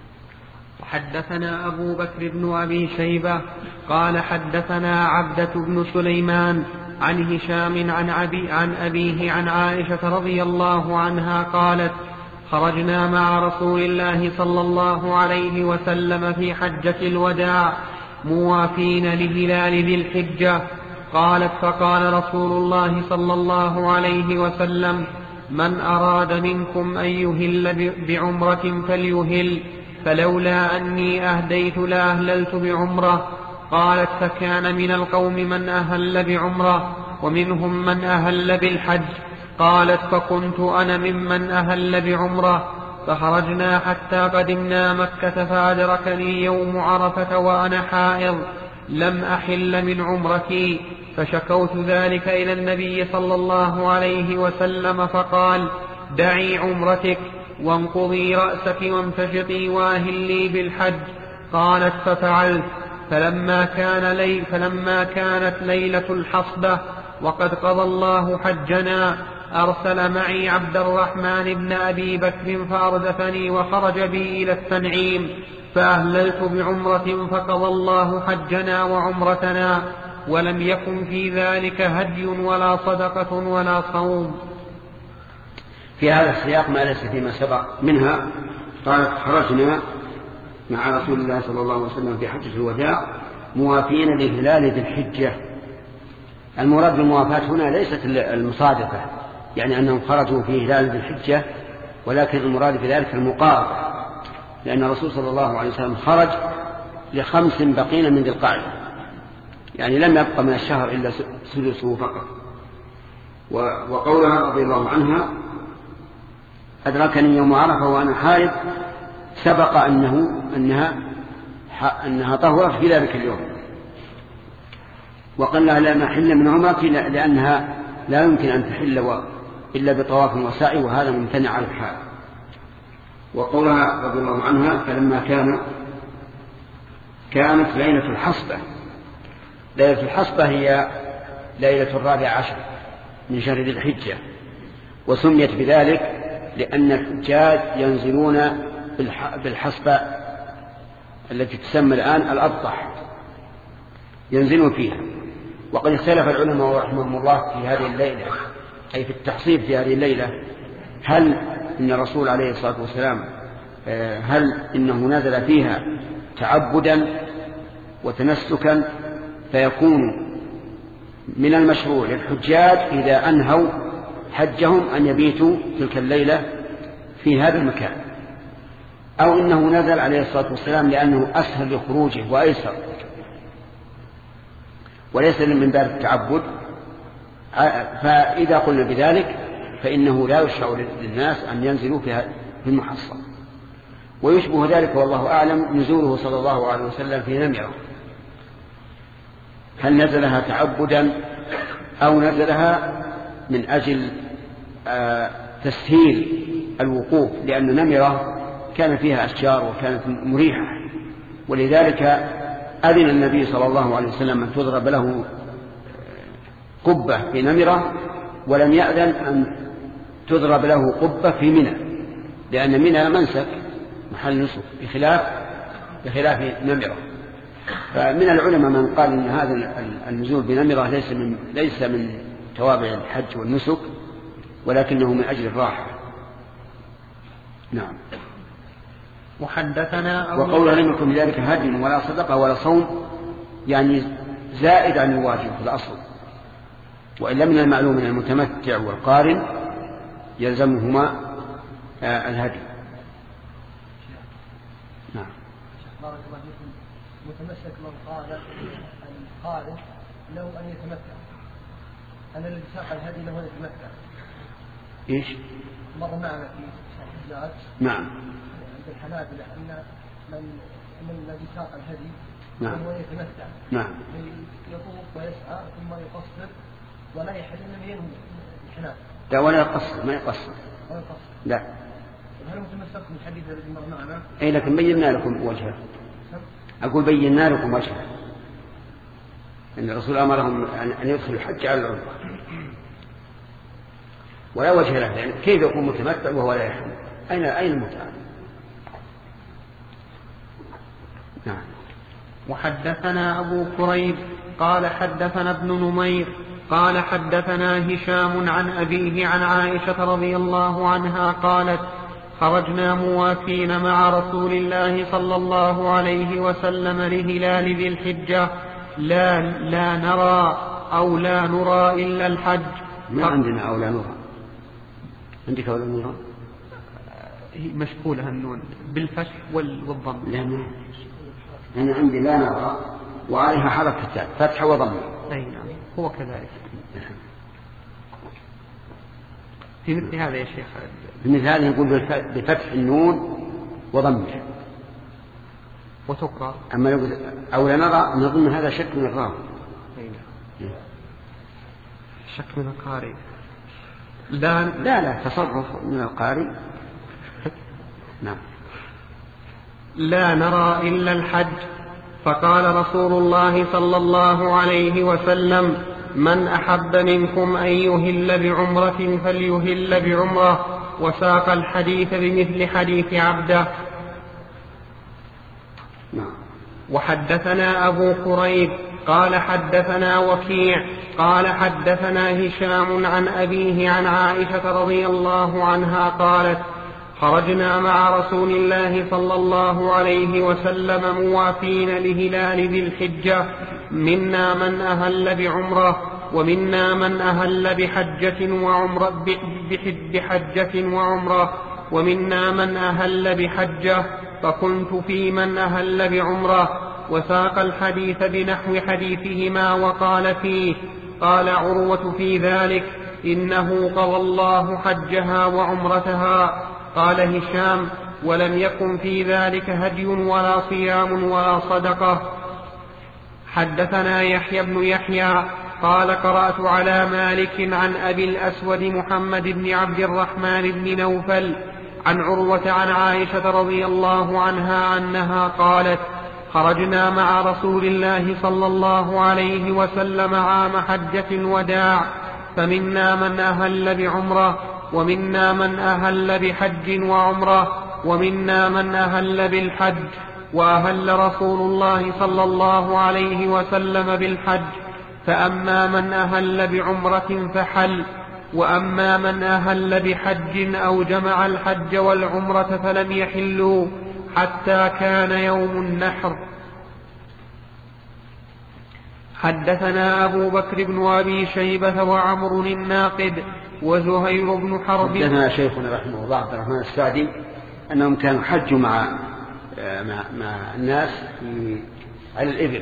وحدثنا أبو بكر بن أبي شيبة قال حدثنا عبدة بن سليمان عن هشام عن, أبي عن أبيه عن عائشة رضي الله عنها قالت خرجنا مع رسول الله صلى الله عليه وسلم في حجة الوداع موافين لهلال ذي الحجة. قالت فقال رسول الله صلى الله عليه وسلم من أراد منكم أن يهل بعمرة فليهل، فلولا أني أهديت لأهللت بعمرة. قالت فكان من القوم من أهل بعمرة ومنهم من أهل بالحج. قالت فكنت أنا ممن أهل بعمرة. فخرجنا حتى قدمنا مكة فأدركني يوم عرفة وأنا حائض لم أحل من عمرتي، فشكوت ذلك إلى النبي صلى الله عليه وسلم فقال دعي عمرتك وانقضي رأسك وامتشطي واهلي بالحج. قالت ففعلت. فلما, كان لي فلما كانت ليلة الحصبة وقد قضى الله حجنا أرسل معي عبد الرحمن بن أبي بكر فأردفني وخرج بي إلى التنعيم فأهللت بعمرة فقضى الله حجنا وعمرتنا، ولم يكن في ذلك هدي ولا صدقة ولا صوم. في هذا السياق ما ليس فيما سبق منها. قالت خرجنا مع رسول الله صلى الله عليه وسلم في حجة الوداع موافين لهلال ذي الحجة. المراد بالموافاة هنا ليست المصادقة، يعني أنهم خرجوا في هلال ذي الحجة، ولكن المراد بذلك المقاربة، لأن الرسول صلى الله عليه وسلم خرج لخمس بقين من ذي القعدة، يعني لم يبقى من الشهر إلا ثلثه فقط. وقولها رضي الله عنها أدركني يوم عرفة وأنا حائض سبق أنه أنها أنها طهرت في ذلك اليوم، وقال لها لا محل من عمرك لأنها لا يمكن أن تحل إلا بطواف وسعي، وهذا ممتنع على الحال. وقولها رضي الله عنها فلما كان كانت ليلة الحصبة. ليلة الحصبة هي ليلة الرابع عشر من شهر ذي الحجة، وسميت بذلك لأن الحجاج ينزلون بالحصبة التي تسمى الآن الأبطح، ينزلون فيها. وقد اختلف العلماء رحمهم الله في هذه الليلة، أي في التحصيب في هذه الليلة، هل إن الرسول عليه الصلاة والسلام هل إنه نزل فيها تعبدا وتنسكا فيكون من المشروع للحجاج إذا أنهوا حجهم أن يبيتوا تلك الليلة في هذا المكان، أو إنه نزل عليه الصلاة والسلام لأنه أسهل لخروجه وأيسر وليس من باب التعبد. فإذا قلنا بذلك فإنه لا يشرع للناس أن ينزلوا في المحصن. ويشبه ذلك والله أعلم نزوله صلى الله عليه وسلم في نمرة، هل نزلها تعبدا أو نزلها من أجل تسهيل الوقوف، لأن نمرة كان فيها أشجار وكانت مريحة، ولذلك أذن النبي صلى الله عليه وسلم أن تضرب له قبة في نمرة، ولم يأذن أن تضرب له قبة في منى، لأن منى منسك محل نسك بخلاف بخلاف نمرة. فمن العلماء من قال إن هذا النزول بنمرة ليس من ليس من توابع الحج والنسك، ولكنه من أجل الراحة. نعم. وحدثنا وقوله لم يكن ذلك هدي ولا صدقة ولا صوم، يعني زائد عن الواجب في الأصل، وإلا من المعلوم من المتمتع والقارن يلزمهما الهدي. نعم. بارك الله فيكم. متمسك من قال القارن له أن يتمتع، أنا الذي ساق الهدي له أن يتمتع. إيش؟ مر معنا في الحجاج. نعم. عند الحنابلة أن من من الذي ساق الهدي نعم. له أن يتمتع. نعم. يطوف ويسعى ثم يقصر ولا يحل إلا ينوي الحنابلة. لا ولا يقصر، ما يقصر. ما يقصر. لا. هل متمسك من الحديث الذي مر معنا؟ أي لكن بينا لكم وجهه. أقول بينا لكم وجهه. إن الرسول أمرهم أن يدخلوا الحج على العمرة، ولا وجه له، يعني كيف يكون متمتع وهو لا يحرم؟ أين أين المتعة؟ نعم. وحدثنا أبو كريب قال حدثنا ابن نمير قال حدثنا هشام عن أبيه عن عائشة رضي الله عنها قالت: خرجنا موافين مع رسول الله صلى الله عليه وسلم لهلال ذي الحجة لا, لا نرى أو لا نرى إلا الحج. ما عندنا أو لا نرى. عندك أو لا نرى؟ هي مشكولة النون بالفتح والضم. لا ما أنا عندي لا نرى وعليها حركتان فتح وضم. أي نعم هو كذلك. في مثل هذا يا شيخ، في مثل هذا نقول بفتح النون وضمها وتقرأ. أما لو أو لا نرى نظن هذا شك من الراوي. شك من القارئ. لا لا لا تصرف من القارئ. نعم. لا نرى إلا الحج. فقال رسول الله صلى الله عليه وسلم: من أحب منكم أن يهل بعمرة فليهل بعمرة. وساق الحديث بمثل حديث عبده. نعم. وحدثنا أبو كريب قال حدثنا وكيع قال حدثنا هشام عن أبيه عن عائشة رضي الله عنها قالت: خرجنا مع رسول الله صلى الله عليه وسلم موافين لهلال ذي الحجة، منا من أهل بعمرة ومنا من أهل بحجة وعمرة بحجة وعمرة ومنا من أهل بحجة، فكنت في من أهل بعمرة. وساق الحديث بنحو حديثهما وقال فيه: قال عروة في ذلك: إنه قضى الله حجها وعمرتها. قال هشام: ولم يكن في ذلك هدي ولا صيام ولا صدقة. حدثنا يحيى بن يحيى قال: قرأت على مالك عن أبي الأسود محمد بن عبد الرحمن بن نوفل عن عروة عن عائشة رضي الله عنها أنها قالت: خرجنا مع رسول الله صلى الله عليه وسلم عام حجة الوداع، فمنا من أهل بعمرة ومنا من أهل بحج وعمرة ومنا من أهل بالحج، وأهل رسول الله صلى الله عليه وسلم بالحج، فأما من أهل بعمرة فحل، وأما من أهل بحج أو جمع الحج والعمرة فلم يحلوا حتى كان يوم النحر. حدثنا أبو بكر بن أبي شيبة وعمر الناقد وزهير بن حرب. حدثنا شيخنا رحمه الله عبد الرحمن السعدي أنهم كانوا حجوا مع مع, مع الناس على الإبل،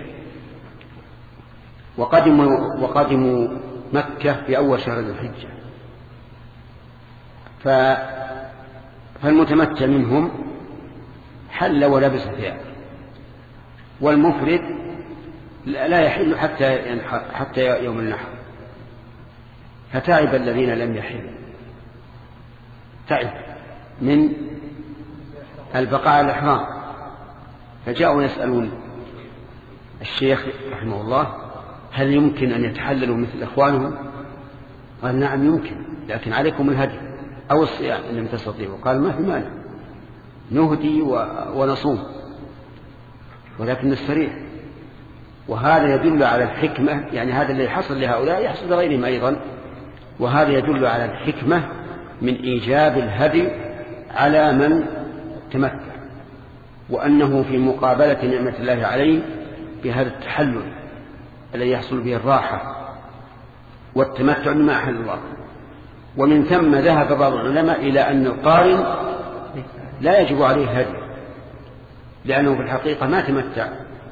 وقدموا وقدموا مكة في أول شهر ذي الحجة، فالمتمتع منهم حل ولبس ثياب، والمفرد لا يحل حتى حتى يوم النحر. فتعب الذين لم يحلوا، تعب من البقاء الإحرام، فجاءوا يسألون الشيخ رحمه الله هل يمكن أن يتحللوا مثل إخوانهم؟ قال نعم يمكن، لكن عليكم الهدي أو الصيام إن لم تستطيعوا. قال ما في مانع، نهدي ونصوم، ولكن الصريح. وهذا يدل على الحكمة، يعني هذا الذي حصل لهؤلاء يحصل لغيرهم أيضا، وهذا يدل على الحكمة من إيجاب الهدي على من تمتع، وأنه في مقابلة نعمة الله عليه بهذا التحلل الذي يحصل به الراحة والتمتع بما أحل الله. ومن ثم ذهب بعض العلماء إلى أن القارن لا يجب عليه هدي، لأنه في الحقيقة ما تمتع،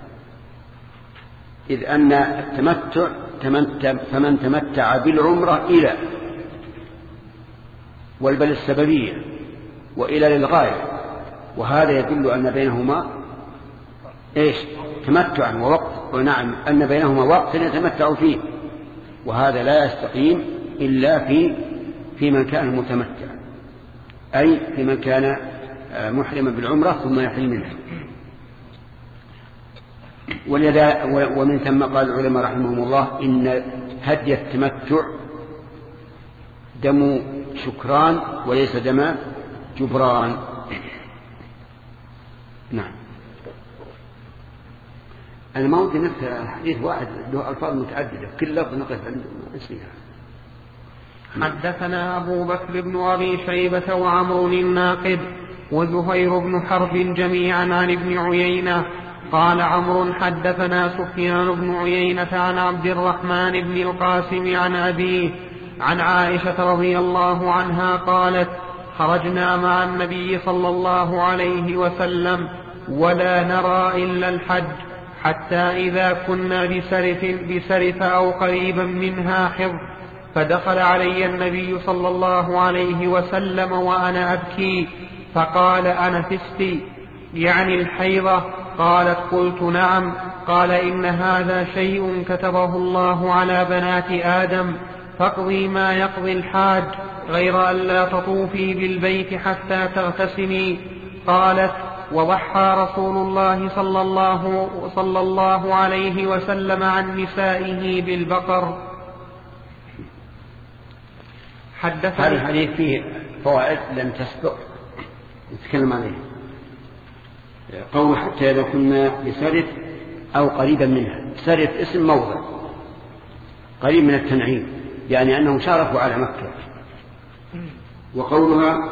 إذ أن التمتع فمن تمتع بالعمرة إلى والبل السببية وإلى للغاية، وهذا يدل أن بينهما إيش؟ تمتعا ووقت، ونعم أن بينهما وقت يتمتع فيه، وهذا لا يستقيم إلا في في من كان متمتع، أي في من كان محرما بالعمرة ثم يحل منها. ولذا ومن ثم قال العلماء رحمهم الله إن هدي التمتع دم شكران وليس دم جبران. نعم. الموت نفسه حديث واحد له ألفاظ متعددة، كل لفظ نقف عنده اسمها. حدثنا أبو بكر بن أبي شيبة وعمر الناقد وزهير بن حرب جميعا عن ابن عيينة قال عمرو حدثنا سفيان بن عيينة عن عبد الرحمن بن القاسم عن أبيه عن عائشة رضي الله عنها قالت خرجنا مع النبي صلى الله عليه وسلم ولا نرى إلا الحج، حتى إذا كنا بسرف, بسرف أو قريبا منها حض، فدخل علي النبي صلى الله عليه وسلم وأنا أبكي، فقال أنفستي يعني الحيضة؟ قالت قلت نعم. قال إن هذا شيء كتبه الله على بنات آدم، فاقضي ما يقضي الحاج، غير أن لا تطوفي بالبيت حتى تغتسلي. قالت وضحى رسول الله صلى الله, صلى الله عليه وسلم عن نسائه بالبقر. هذا الحديث فيه فوائد لم تسبق نتكلم عليه. قول حتى إذا كنا بسرف أو قريبا منها، سرف اسم موضع قريب من التنعيم، يعني أنهم شارفوا على مكة. وقولها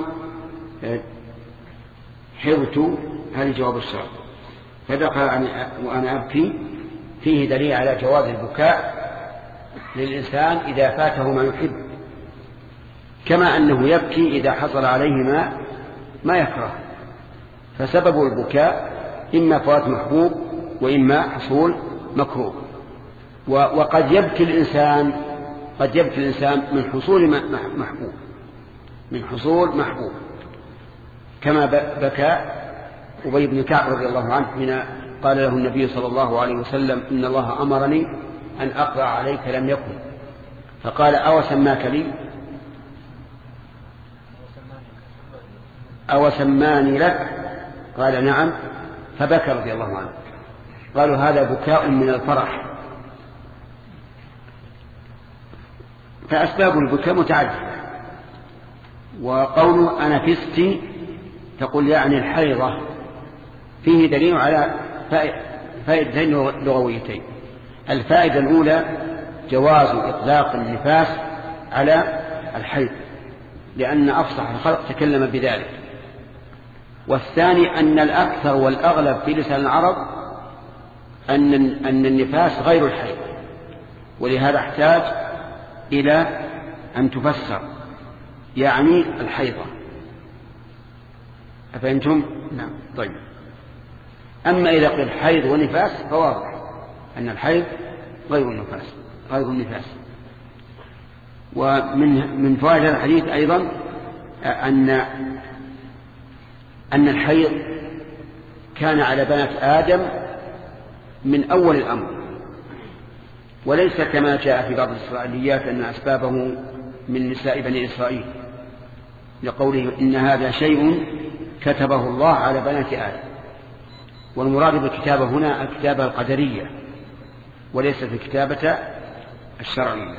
حضت هذه جواب الشرط، فدخل وأنا أبكي فيه دليل على جواز البكاء للإنسان إذا فاته ما يحب، كما أنه يبكي إذا حصل عليه ما ما يكره. فسبب البكاء إما فوات محبوب وإما حصول مكروه. وقد يبكي الإنسان قد يبكي الإنسان من حصول محبوب من حصول محبوب كما بكى أبي بن كعب رضي الله عنه حين قال له النبي صلى الله عليه وسلم إن الله أمرني أن أقرأ عليك لم يكن، فقال أو سماك لي أو سماني لك؟ قال نعم، فبكى رضي الله عنه. قالوا هذا بكاء من الفرح. فأسباب البكاء متعددة. وقول أنا فستي تقول يعني الحيضة، فيه دليل على فائدتين لغويتين. الفائدة الأولى جواز إطلاق النفاس على الحيض، لأن أفصح الخلق تكلم بذلك. والثاني أن الأكثر والأغلب في لسان العرب أن أن النفاس غير الحيض، ولهذا احتاج إلى أن تفسر يعني الحيضة. أفهمتم؟ نعم. طيب. أما إذا قيل حيض ونفاس فواضح أن الحيض غير النفاس غير النفاس. ومن من فوائد الحديث أيضا أن أن الحيض كان على بنات آدم من أول الأمر، وليس كما جاء في بعض الإسرائيليات أن أسبابه من نساء بني إسرائيل، لقوله إن هذا شيء كتبه الله على بنات آدم. والمراد بالكتابة هنا الكتابة القدرية وليست الكتابة الشرعية.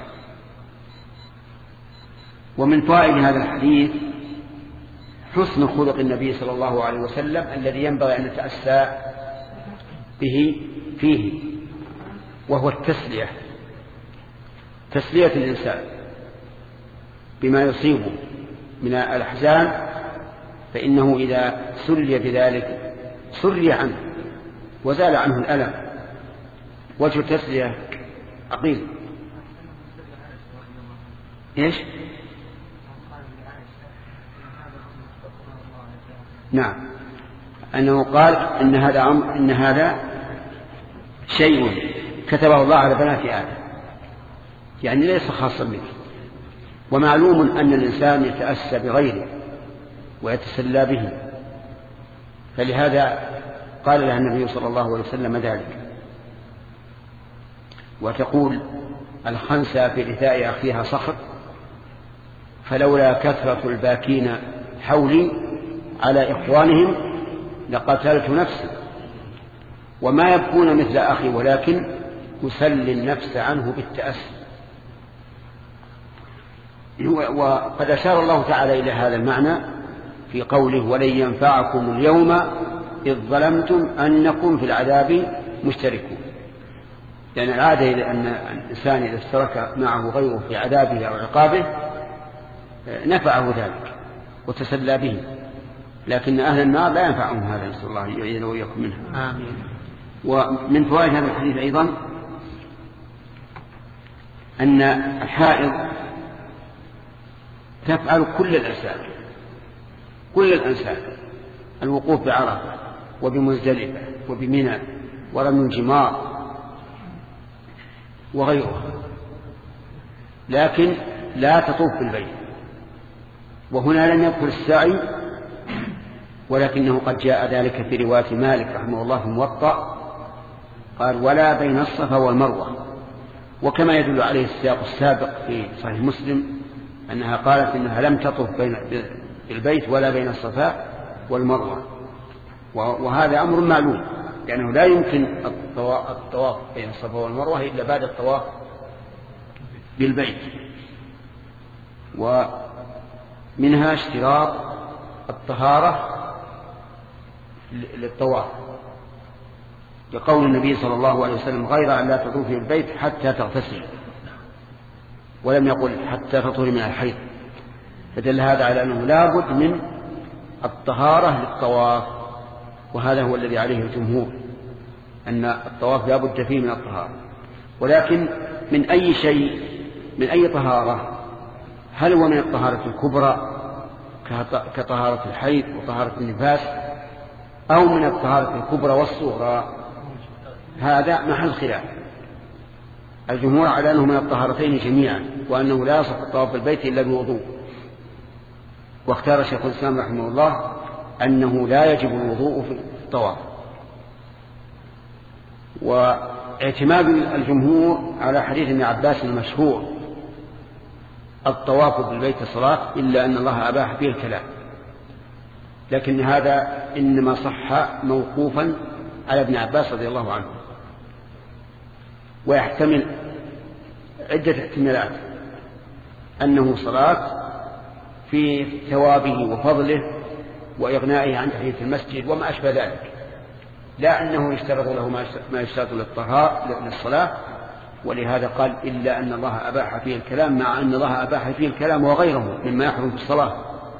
ومن فوائد هذا الحديث حسن خلق النبي صلى الله عليه وسلم الذي ينبغي أن نتأسى به فيه، وهو التسلية، تسلية الإنسان بما يصيبه من الأحزان، فإنه إذا سلي بذلك سري عنه وزال عنه الألم. وجه التسلية عقيل. إيش؟ نعم، أنه قال إن هذا أمر إن هذا شيء كتبه الله على بنات آدم، يعني ليس خاصا به. ومعلوم أن الإنسان يتأسى بغيره ويتسلى به، فلهذا قال لها النبي صلى الله عليه وسلم ذلك. وتقول الخنسة في رثاء أخيها صخر، فلولا كثرة الباكين حولي على إخوانهم لقتلت نفسي، وما يبكون مثل أخي ولكن يسلي النفس عنه بالتأسي. وقد أشار الله تعالى إلى هذا المعنى في قوله ولن ينفعكم اليوم إذ ظلمتم أنكم في العذاب مشتركون، لأن يعني العادة أن الإنسان إذا اشترك معه غيره في عذابه أو عقابه نفعه ذلك وتسلى به، لكن أهل النار لا ينفعهم هذا، نسأل الله يعيذنا وإياكم منها. آمين. ومن فوائد هذا الحديث أيضا أن الحائض تفعل كل الأنسان كل الأنسان الوقوف بعرفة وبمزدلفة وبمنى ورمي الجمار وغيرها، لكن لا تطوف بالبيت. وهنا لم يذكر السعي، ولكنه قد جاء ذلك في رواية مالك رحمه الله في الموطأ، قال ولا بين الصفا والمروة. وكما يدل عليه السياق السابق في صحيح مسلم أنها قالت إنها لم تطوف بين البيت ولا بين الصفا والمروة، وهذا أمر معلوم، لأنه لا يمكن الطواف بين الصفا والمروة إلا بعد الطواف بالبيت. ومنها اشتراط الطهارة للطواف، لقول النبي صلى الله عليه وسلم غير أن لا تطوفي بالبيت حتى تغتسلي، ولم يقل حتى تطهري من الحيض، فدل هذا على أنه لا بد من الطهارة للطواف. وهذا هو الذي عليه الجمهور، أن الطواف لا بد فيه من الطهارة. ولكن من أي شيء، من أي طهارة؟ هل هو من الطهارة الكبرى كطهارة الحيض وطهارة النفاس، أو من الطهارة الكبرى والصغرى؟ هذا محل خلاف. الجمهور على أنه من الطهارتين جميعا، وأنه لا يصح الطواف بالبيت إلا بوضوء. واختار شيخ الإسلام رحمه الله أنه لا يجب الوضوء في الطواف. واعتماد الجمهور على حديث ابن عباس المشهور الطواف بالبيت صلاة إلا أن الله أباح فيه الكلام، لكن هذا إنما صح موقوفا على ابن عباس رضي الله عنه، ويحتمل عدة احتمالات: أنه صلاة في ثوابه وفضله وإغنائه عن تحية المسجد وما أشبه ذلك، لا أنه يشترط له ما يشترط للطهارة للصلاة. ولهذا قال إلا أن الله أباح فيه الكلام، مع أن الله أباح فيه الكلام وغيره مما يحرم في الصلاة.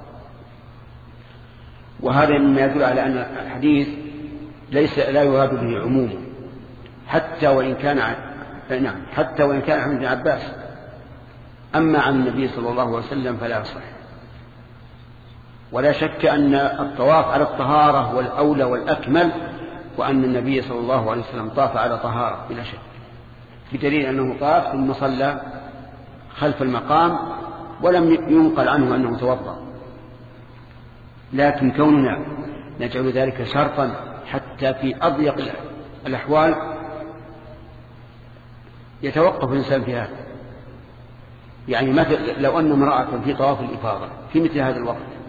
وهذا مما يدل على أن الحديث ليس لا يراد به عمومه، حتى وإن كان عن نعم حتى وإن كان عن ابن عباس. أما عن النبي صلى الله عليه وسلم فلا يصح. ولا شك أن الطواف على الطهارة والأولى والأكمل، وأن النبي صلى الله عليه وسلم طاف على طهارة بلا شك، بدليل أنه طاف ثم صلى خلف المقام ولم ينقل عنه أنه توضأ. لكن كوننا نجعل ذلك شرطا حتى في أضيق الأحوال يتوقف الإنسان في هذا. يعني مثل لو أن امرأة في طواف الإفاضة في مثل هذا الوقت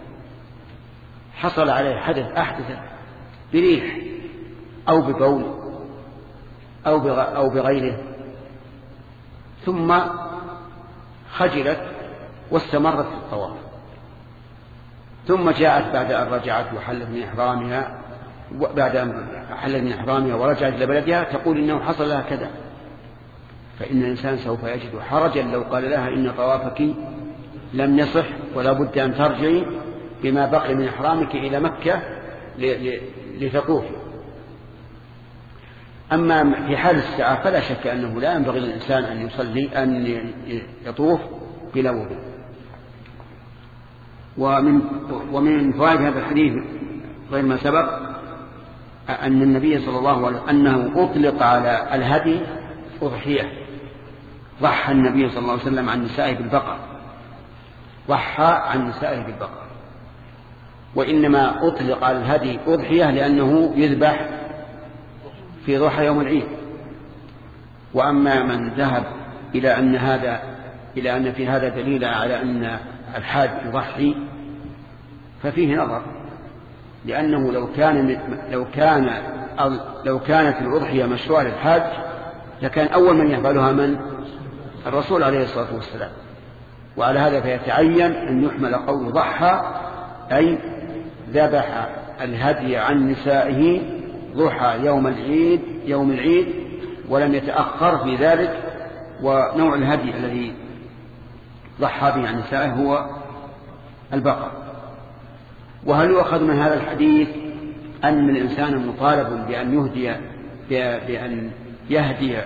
حصل عليه حدث أحدث بريح أو ببول أو بغيره ثم خجلت واستمرت في الطواف، ثم جاءت بعد أن رجعت وحلت من إحرامها بعد أن حلت من إحرامها ورجعت إلى بلدها تقول إنه حصل لها كذا، فإن الإنسان سوف يجد حرجا لو قال لها إن طوافك لم يصح ولا بد أن ترجعي بما بقي من إحرامك إلى مكة لتطوفي. أما في حال الساعة فلا شك أنه لا ينبغي للإنسان أن يصلي أن يطوف بلا وضوء. ومن ومن فوائد هذا الحديث غير ما سبق أن النبي صلى الله عليه وسلم أنه أطلق على الهدي أضحية، ضحى النبي صلى الله عليه وسلم عن نسائه بالبقر، ضحى عن نسائه بالبقر، وإنما أطلق على الهدي أضحية لأنه يذبح في ضحى يوم العيد. وأما من ذهب إلى أن هذا إلى أن في هذا دليل على أن الحاج يضحي ففيه نظر، لأنه لو كان لو كان لو كانت الأضحية مشروعة للحاج لكان أول من يفعلها من الرسول عليه الصلاة والسلام. وعلى هذا فيتعين أن يحمل قول ضحى أي ذبح الهدي عن نسائه ضحى يوم العيد يوم العيد ولم يتأخر في ذلك. ونوع الهدي الذي ضحى به عن نسائه هو البقر. وهل يؤخذ من هذا الحديث أن الإنسان مطالب بأن يهدي بأن يهدي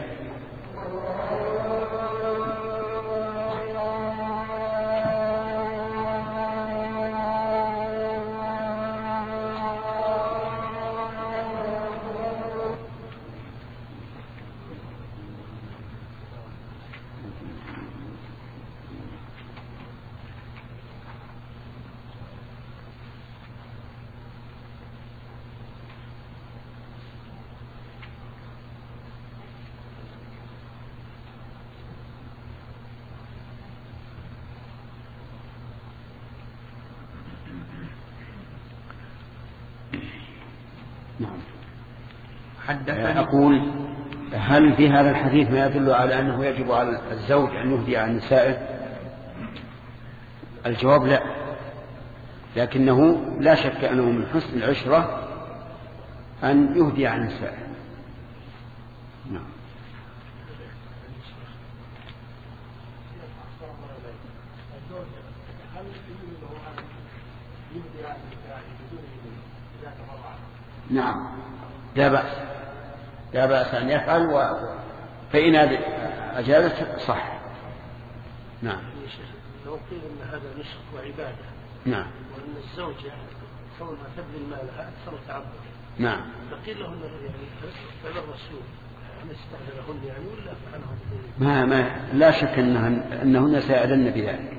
حدثني أقول هل في هذا الحديث ما يدل على أنه يجب على الزوج أن يهدي عن نسائه؟ الجواب لا، لكنه لا شك أنه من حسن العشرة أن يهدي عن نسائه. نعم. نعم لا بأس لا بأس أن يفعل و... فإن أجازت صح. نعم. لو قيل أن هذا نسك وعبادة نعم وأن الزوجة كونها تبذل مالها أكثر تعبد نعم فقيل لهن يعني فعل الرسول أن استأذنهن يعني ولا فعلهم ما ما لا شك أنهن أنهن سيأذن بذلك،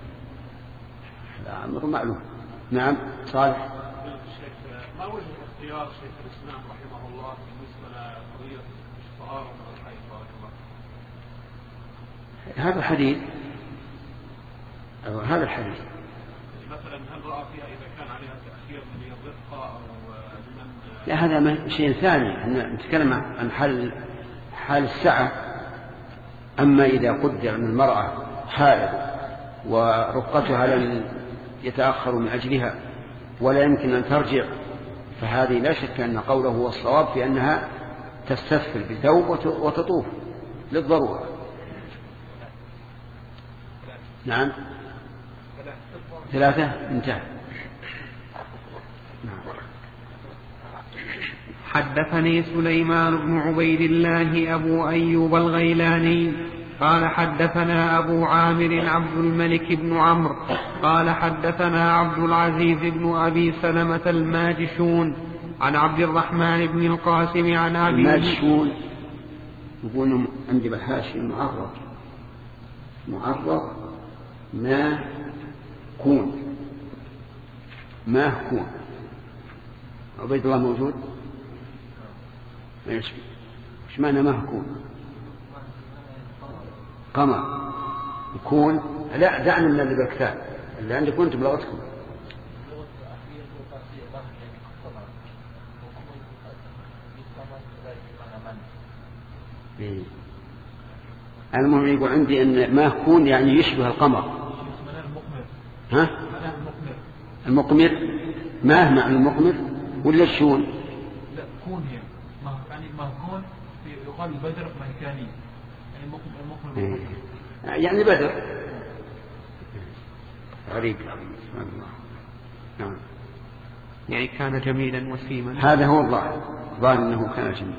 الأمر معلوم. نعم صالح. ما وجه اختيار شيخ الإسلام رحمه الله بالنسبة لقضية الطهارة من الحيض؟ هذا الحديث أو هذا الحديث مثلا هل رأى فيها إذا كان عليها تأخير من الرفقة أو لمن؟ لا هذا شيء ثاني، نتكلم عن حال حال السعة. أما إذا قدر أن المرأة حائض ورفقتها لن يتأخر من أجلها ولا يمكن أن ترجع فهذه لا شك أن قوله هو الصواب في أنها تستسفل بثوب وتطوف للضرورة. نعم ثلاثة انتهى. حدثني سليمان بن عبيد الله أبو أيوب الغيلاني قال حدثنا أبو عامر عبد الملك بن عمرو قال حدثنا عبد العزيز بن أبي سلمة الماجشون عن عبد الرحمن بن القاسم عن أبي الماجشون يقول عندي بالحاشية معرض معرض ما كون ما كون. عبيد الله موجود؟ ايش ايش معنى ما كون؟ قمر يكون. لا دعنا من اللي بالكتاب اللي عندكم انتم بلغتكم. إيه. المهم يقول عندي أن ما يكون يعني يشبه القمر. ها؟ المقمر ما هو معنى المقمر ولا الشون؟ لا كون هي ما يعني ما كون يقال البدر مكاني يعني المقمر إيه. يعني بدر غريب. سبحان الله. نعم. يعني كان جميلا وسيما. هذا هو الظاهر، ظاهر أنه كان جميلا.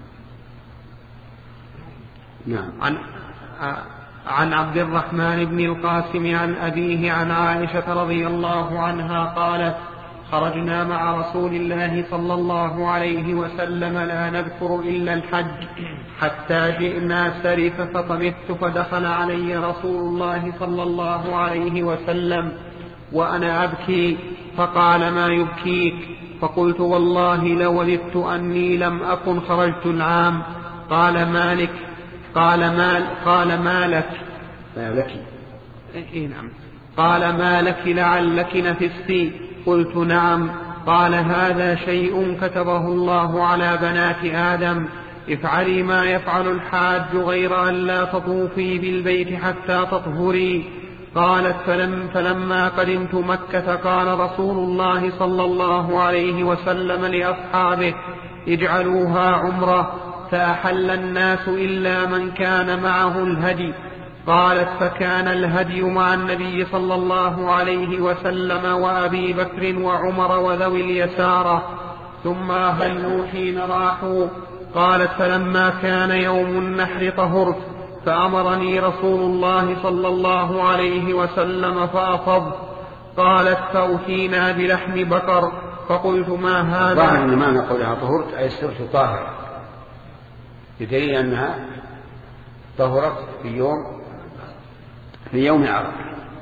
نعم. عن عن عبد الرحمن بن القاسم عن أبيه عن عائشة رضي الله عنها قالت: خرجنا مع رسول الله صلى الله عليه وسلم لا نذكر إلا الحج حتى جئنا سرف فطمثت فدخل علي رسول الله صلى الله عليه وسلم وأنا أبكي فقال: ما يبكيك؟ فقلت: والله لوددت أني لم أكن خرجت العام. قال: مالك قال ما قال ما لك لك إيه نعم. قال: ما لك لعلك نفستي؟ قلت: نعم. قال: هذا شيء كتبه الله على بنات آدم، افعلي ما يفعل الحاج غير أن لا تطوفي بالبيت حتى تطهري. قالت: فلم فلما قدمت مكة قال رسول الله صلى الله عليه وسلم لأصحابه: اجعلوها عمرة، فأحل الناس إلا من كان معه الهدي. قالت: فكان الهدي مع النبي صلى الله عليه وسلم وأبي بكر وعمر وذوي اليسارة، ثم أهلوا حين راحوا. قالت: فلما كان يوم النحر طهرت، فأمرني رسول الله صلى الله عليه وسلم فأفضت. قالت: فأتينا بلحم بقر، فقلت: ما هذا؟ ظاهر أن معنى قولها طهرت أي صرت طاهرة، بدليل أنها طهرت في يوم في يوم عرفة.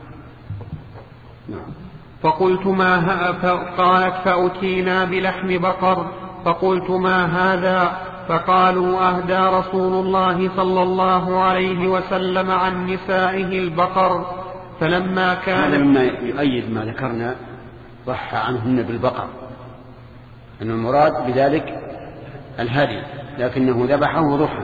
نعم. فقلت: ما ها؟ قالت: فأتينا بلحم بقر، فقلت: ما هذا؟ فقالوا: أهدى رسول الله صلى الله عليه وسلم عن نسائه البقر. فلما كان هذا مما يؤيد ما ذكرنا، ضحى عنهن بالبقر، أن المراد بذلك الهدي، لكنه ذبحه ضحى.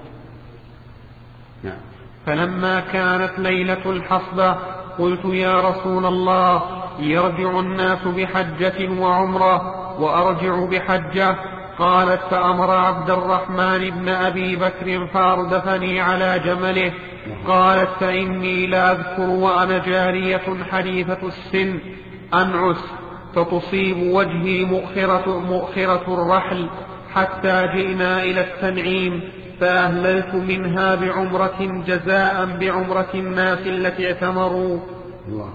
نعم. فلما كانت ليلة الحصبة قلت: يا رسول الله، يرجع الناس بحجة وعمرة وأرجع بحجة. قالت: فأمر عبد الرحمن بن أبي بكر فأردفني على جمله. قالت: فإني لأذكر وأنا جارية حديثة السن أنعس، فتصيب وجهي مؤخرة, مؤخرة الرحل، حتى جئنا إلى التنعيم، فأهللت منها بعمرة جزاء بعمرة الناس التي اعتمروا. الله.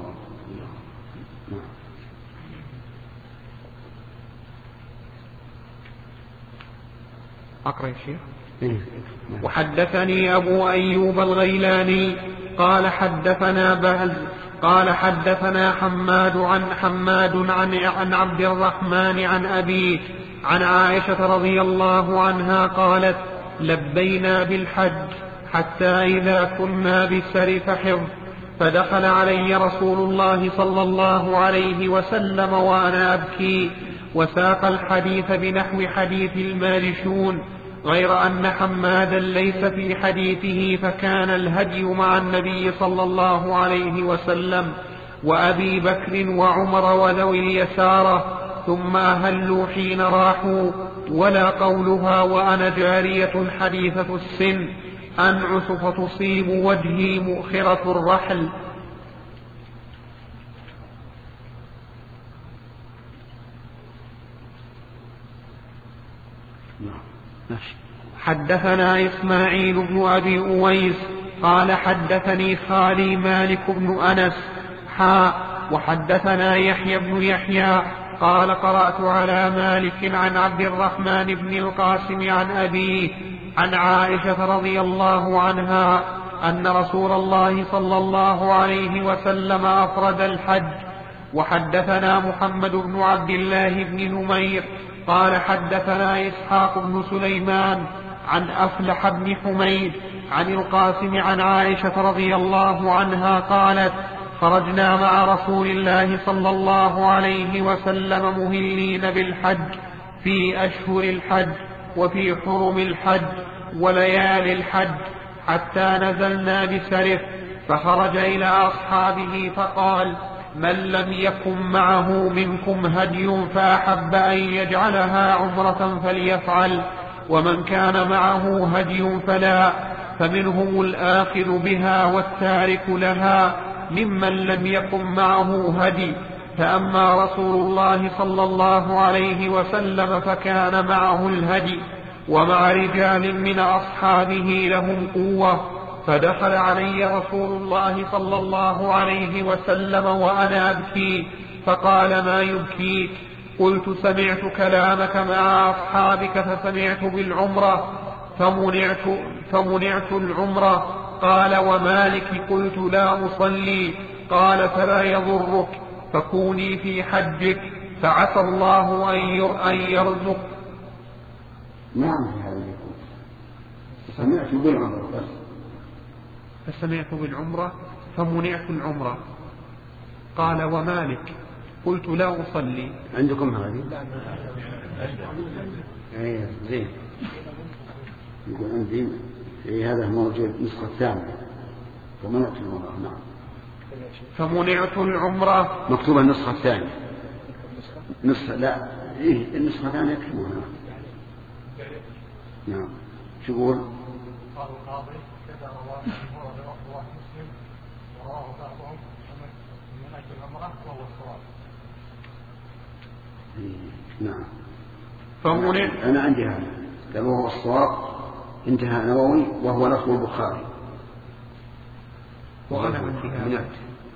أقرأ شيء. وحدثني أبو أيوب الغيلاني قال حدثنا بهز قال حدثنا حماد عن حماد عن, عن عبد الرحمن عن أبيه عن عائشة رضي الله عنها قالت: لبينا بالحج حتى إذا كنا بسرف حفظ، فدخل علي رسول الله صلى الله عليه وسلم وأنا أبكي، وساق الحديث بنحو حديث المارشون، غير أن حمادا ليس في حديثه، فكان الهدي مع النبي صلى الله عليه وسلم وأبي بكر وعمر وذوي اليسارة، ثم أهلوا حين راحوا، ولا قولها وأنا جارية حديثة السن أنعس فتصيب وجهي مؤخرة الرحل. حدثنا إسماعيل بن أبي أويس قال حدثني خالي مالك بن أنس حا وحدثنا يحيى بن يحيى قال قرأت على مالك عن عبد الرحمن بن القاسم عن أبيه عن عائشة رضي الله عنها أن رسول الله صلى الله عليه وسلم أفرد الحج. وحدثنا محمد بن عبد الله بن نمير قال حدثنا إسحاق بن سليمان عن أفلح بن حميد عن القاسم عن عائشة رضي الله عنها قالت: خرجنا مع رسول الله صلى الله عليه وسلم مهلين بالحج في أشهر الحج، وفي حرم الحج وليالي الحج، حتى نزلنا بسرف، فخرج إلى أصحابه فقال: من لم يكن معه منكم هدي فأحب أن يجعلها عمرة فليفعل، ومن كان معه هدي فلا، فمنهم الآخذ بها والتارك لها ممن لم يكن معه هدي. فأما رسول الله صلى الله عليه وسلم فكان معه الهدي ومع رجال من أصحابه لهم قوة، فدخل علي رسول الله صلى الله عليه وسلم وأنا أبكي، فقال: ما يبكيك؟ قلت: سمعت كلامك مع أصحابك فسمعت بالعمرة فمنعت, فمنعت العمرة. قال: ومالك؟ قلت: لا أصلي. قال: فلا يضرك، فكوني في حجك، فعسى الله أن يرزق. نعم، في هذا يكون سمعت بالعمرة بس، فسمعت بالعمرة فمنعت العمرة. قال: ومالك؟ قلت: لا أصلي. عندكم هذه؟ ايه زين. يقول عندي في هذا موجود نسخة الثانية فمنعت العمرة. نعم، فمنعت العمرة. مكتوبة النسخة الثانية. نسخة لا إيه النسخة الثانية يكتبونها. نعم. شو يقول؟ قال القاضي: كذا رواه رواه مسلم ورواه بعضهم من أجل العمرة وهو الصواب. نعم. فمنعت. أنا عندي هذا قال وهو الصواب، انتهى نووي، وهو لفظ البخاري. وأنا عندي هذا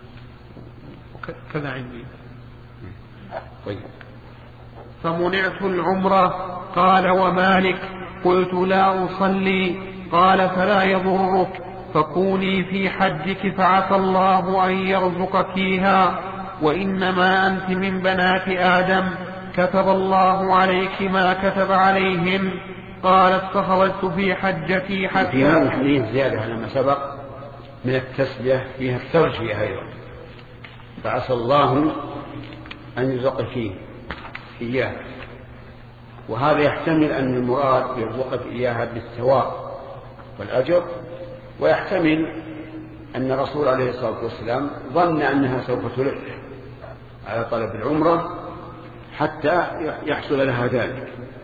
كذا عندي. طيب. فمنعت العمرة. قال: ومالك؟ قلت: لا أصلي. قال: فلا يضرك، فكوني في حجك، فعسى الله أن يرزقكيها، وإنما أنت من بنات آدم، كتب الله عليك ما كتب عليهم. قالت: فخرجت في حجتي حتى. في هذا الحديث زيادة على ما سبق من التسبية فيها الترجية أيضا، فعسى الله أن يرزقك إياه، وهذا يحتمل أن المراد يرزقك إياها بالثواب والأجر، ويحتمل أن الرسول عليه الصلاة والسلام ظن أنها سوف تلح على طلب العمرة حتى يحصل لها ذلك.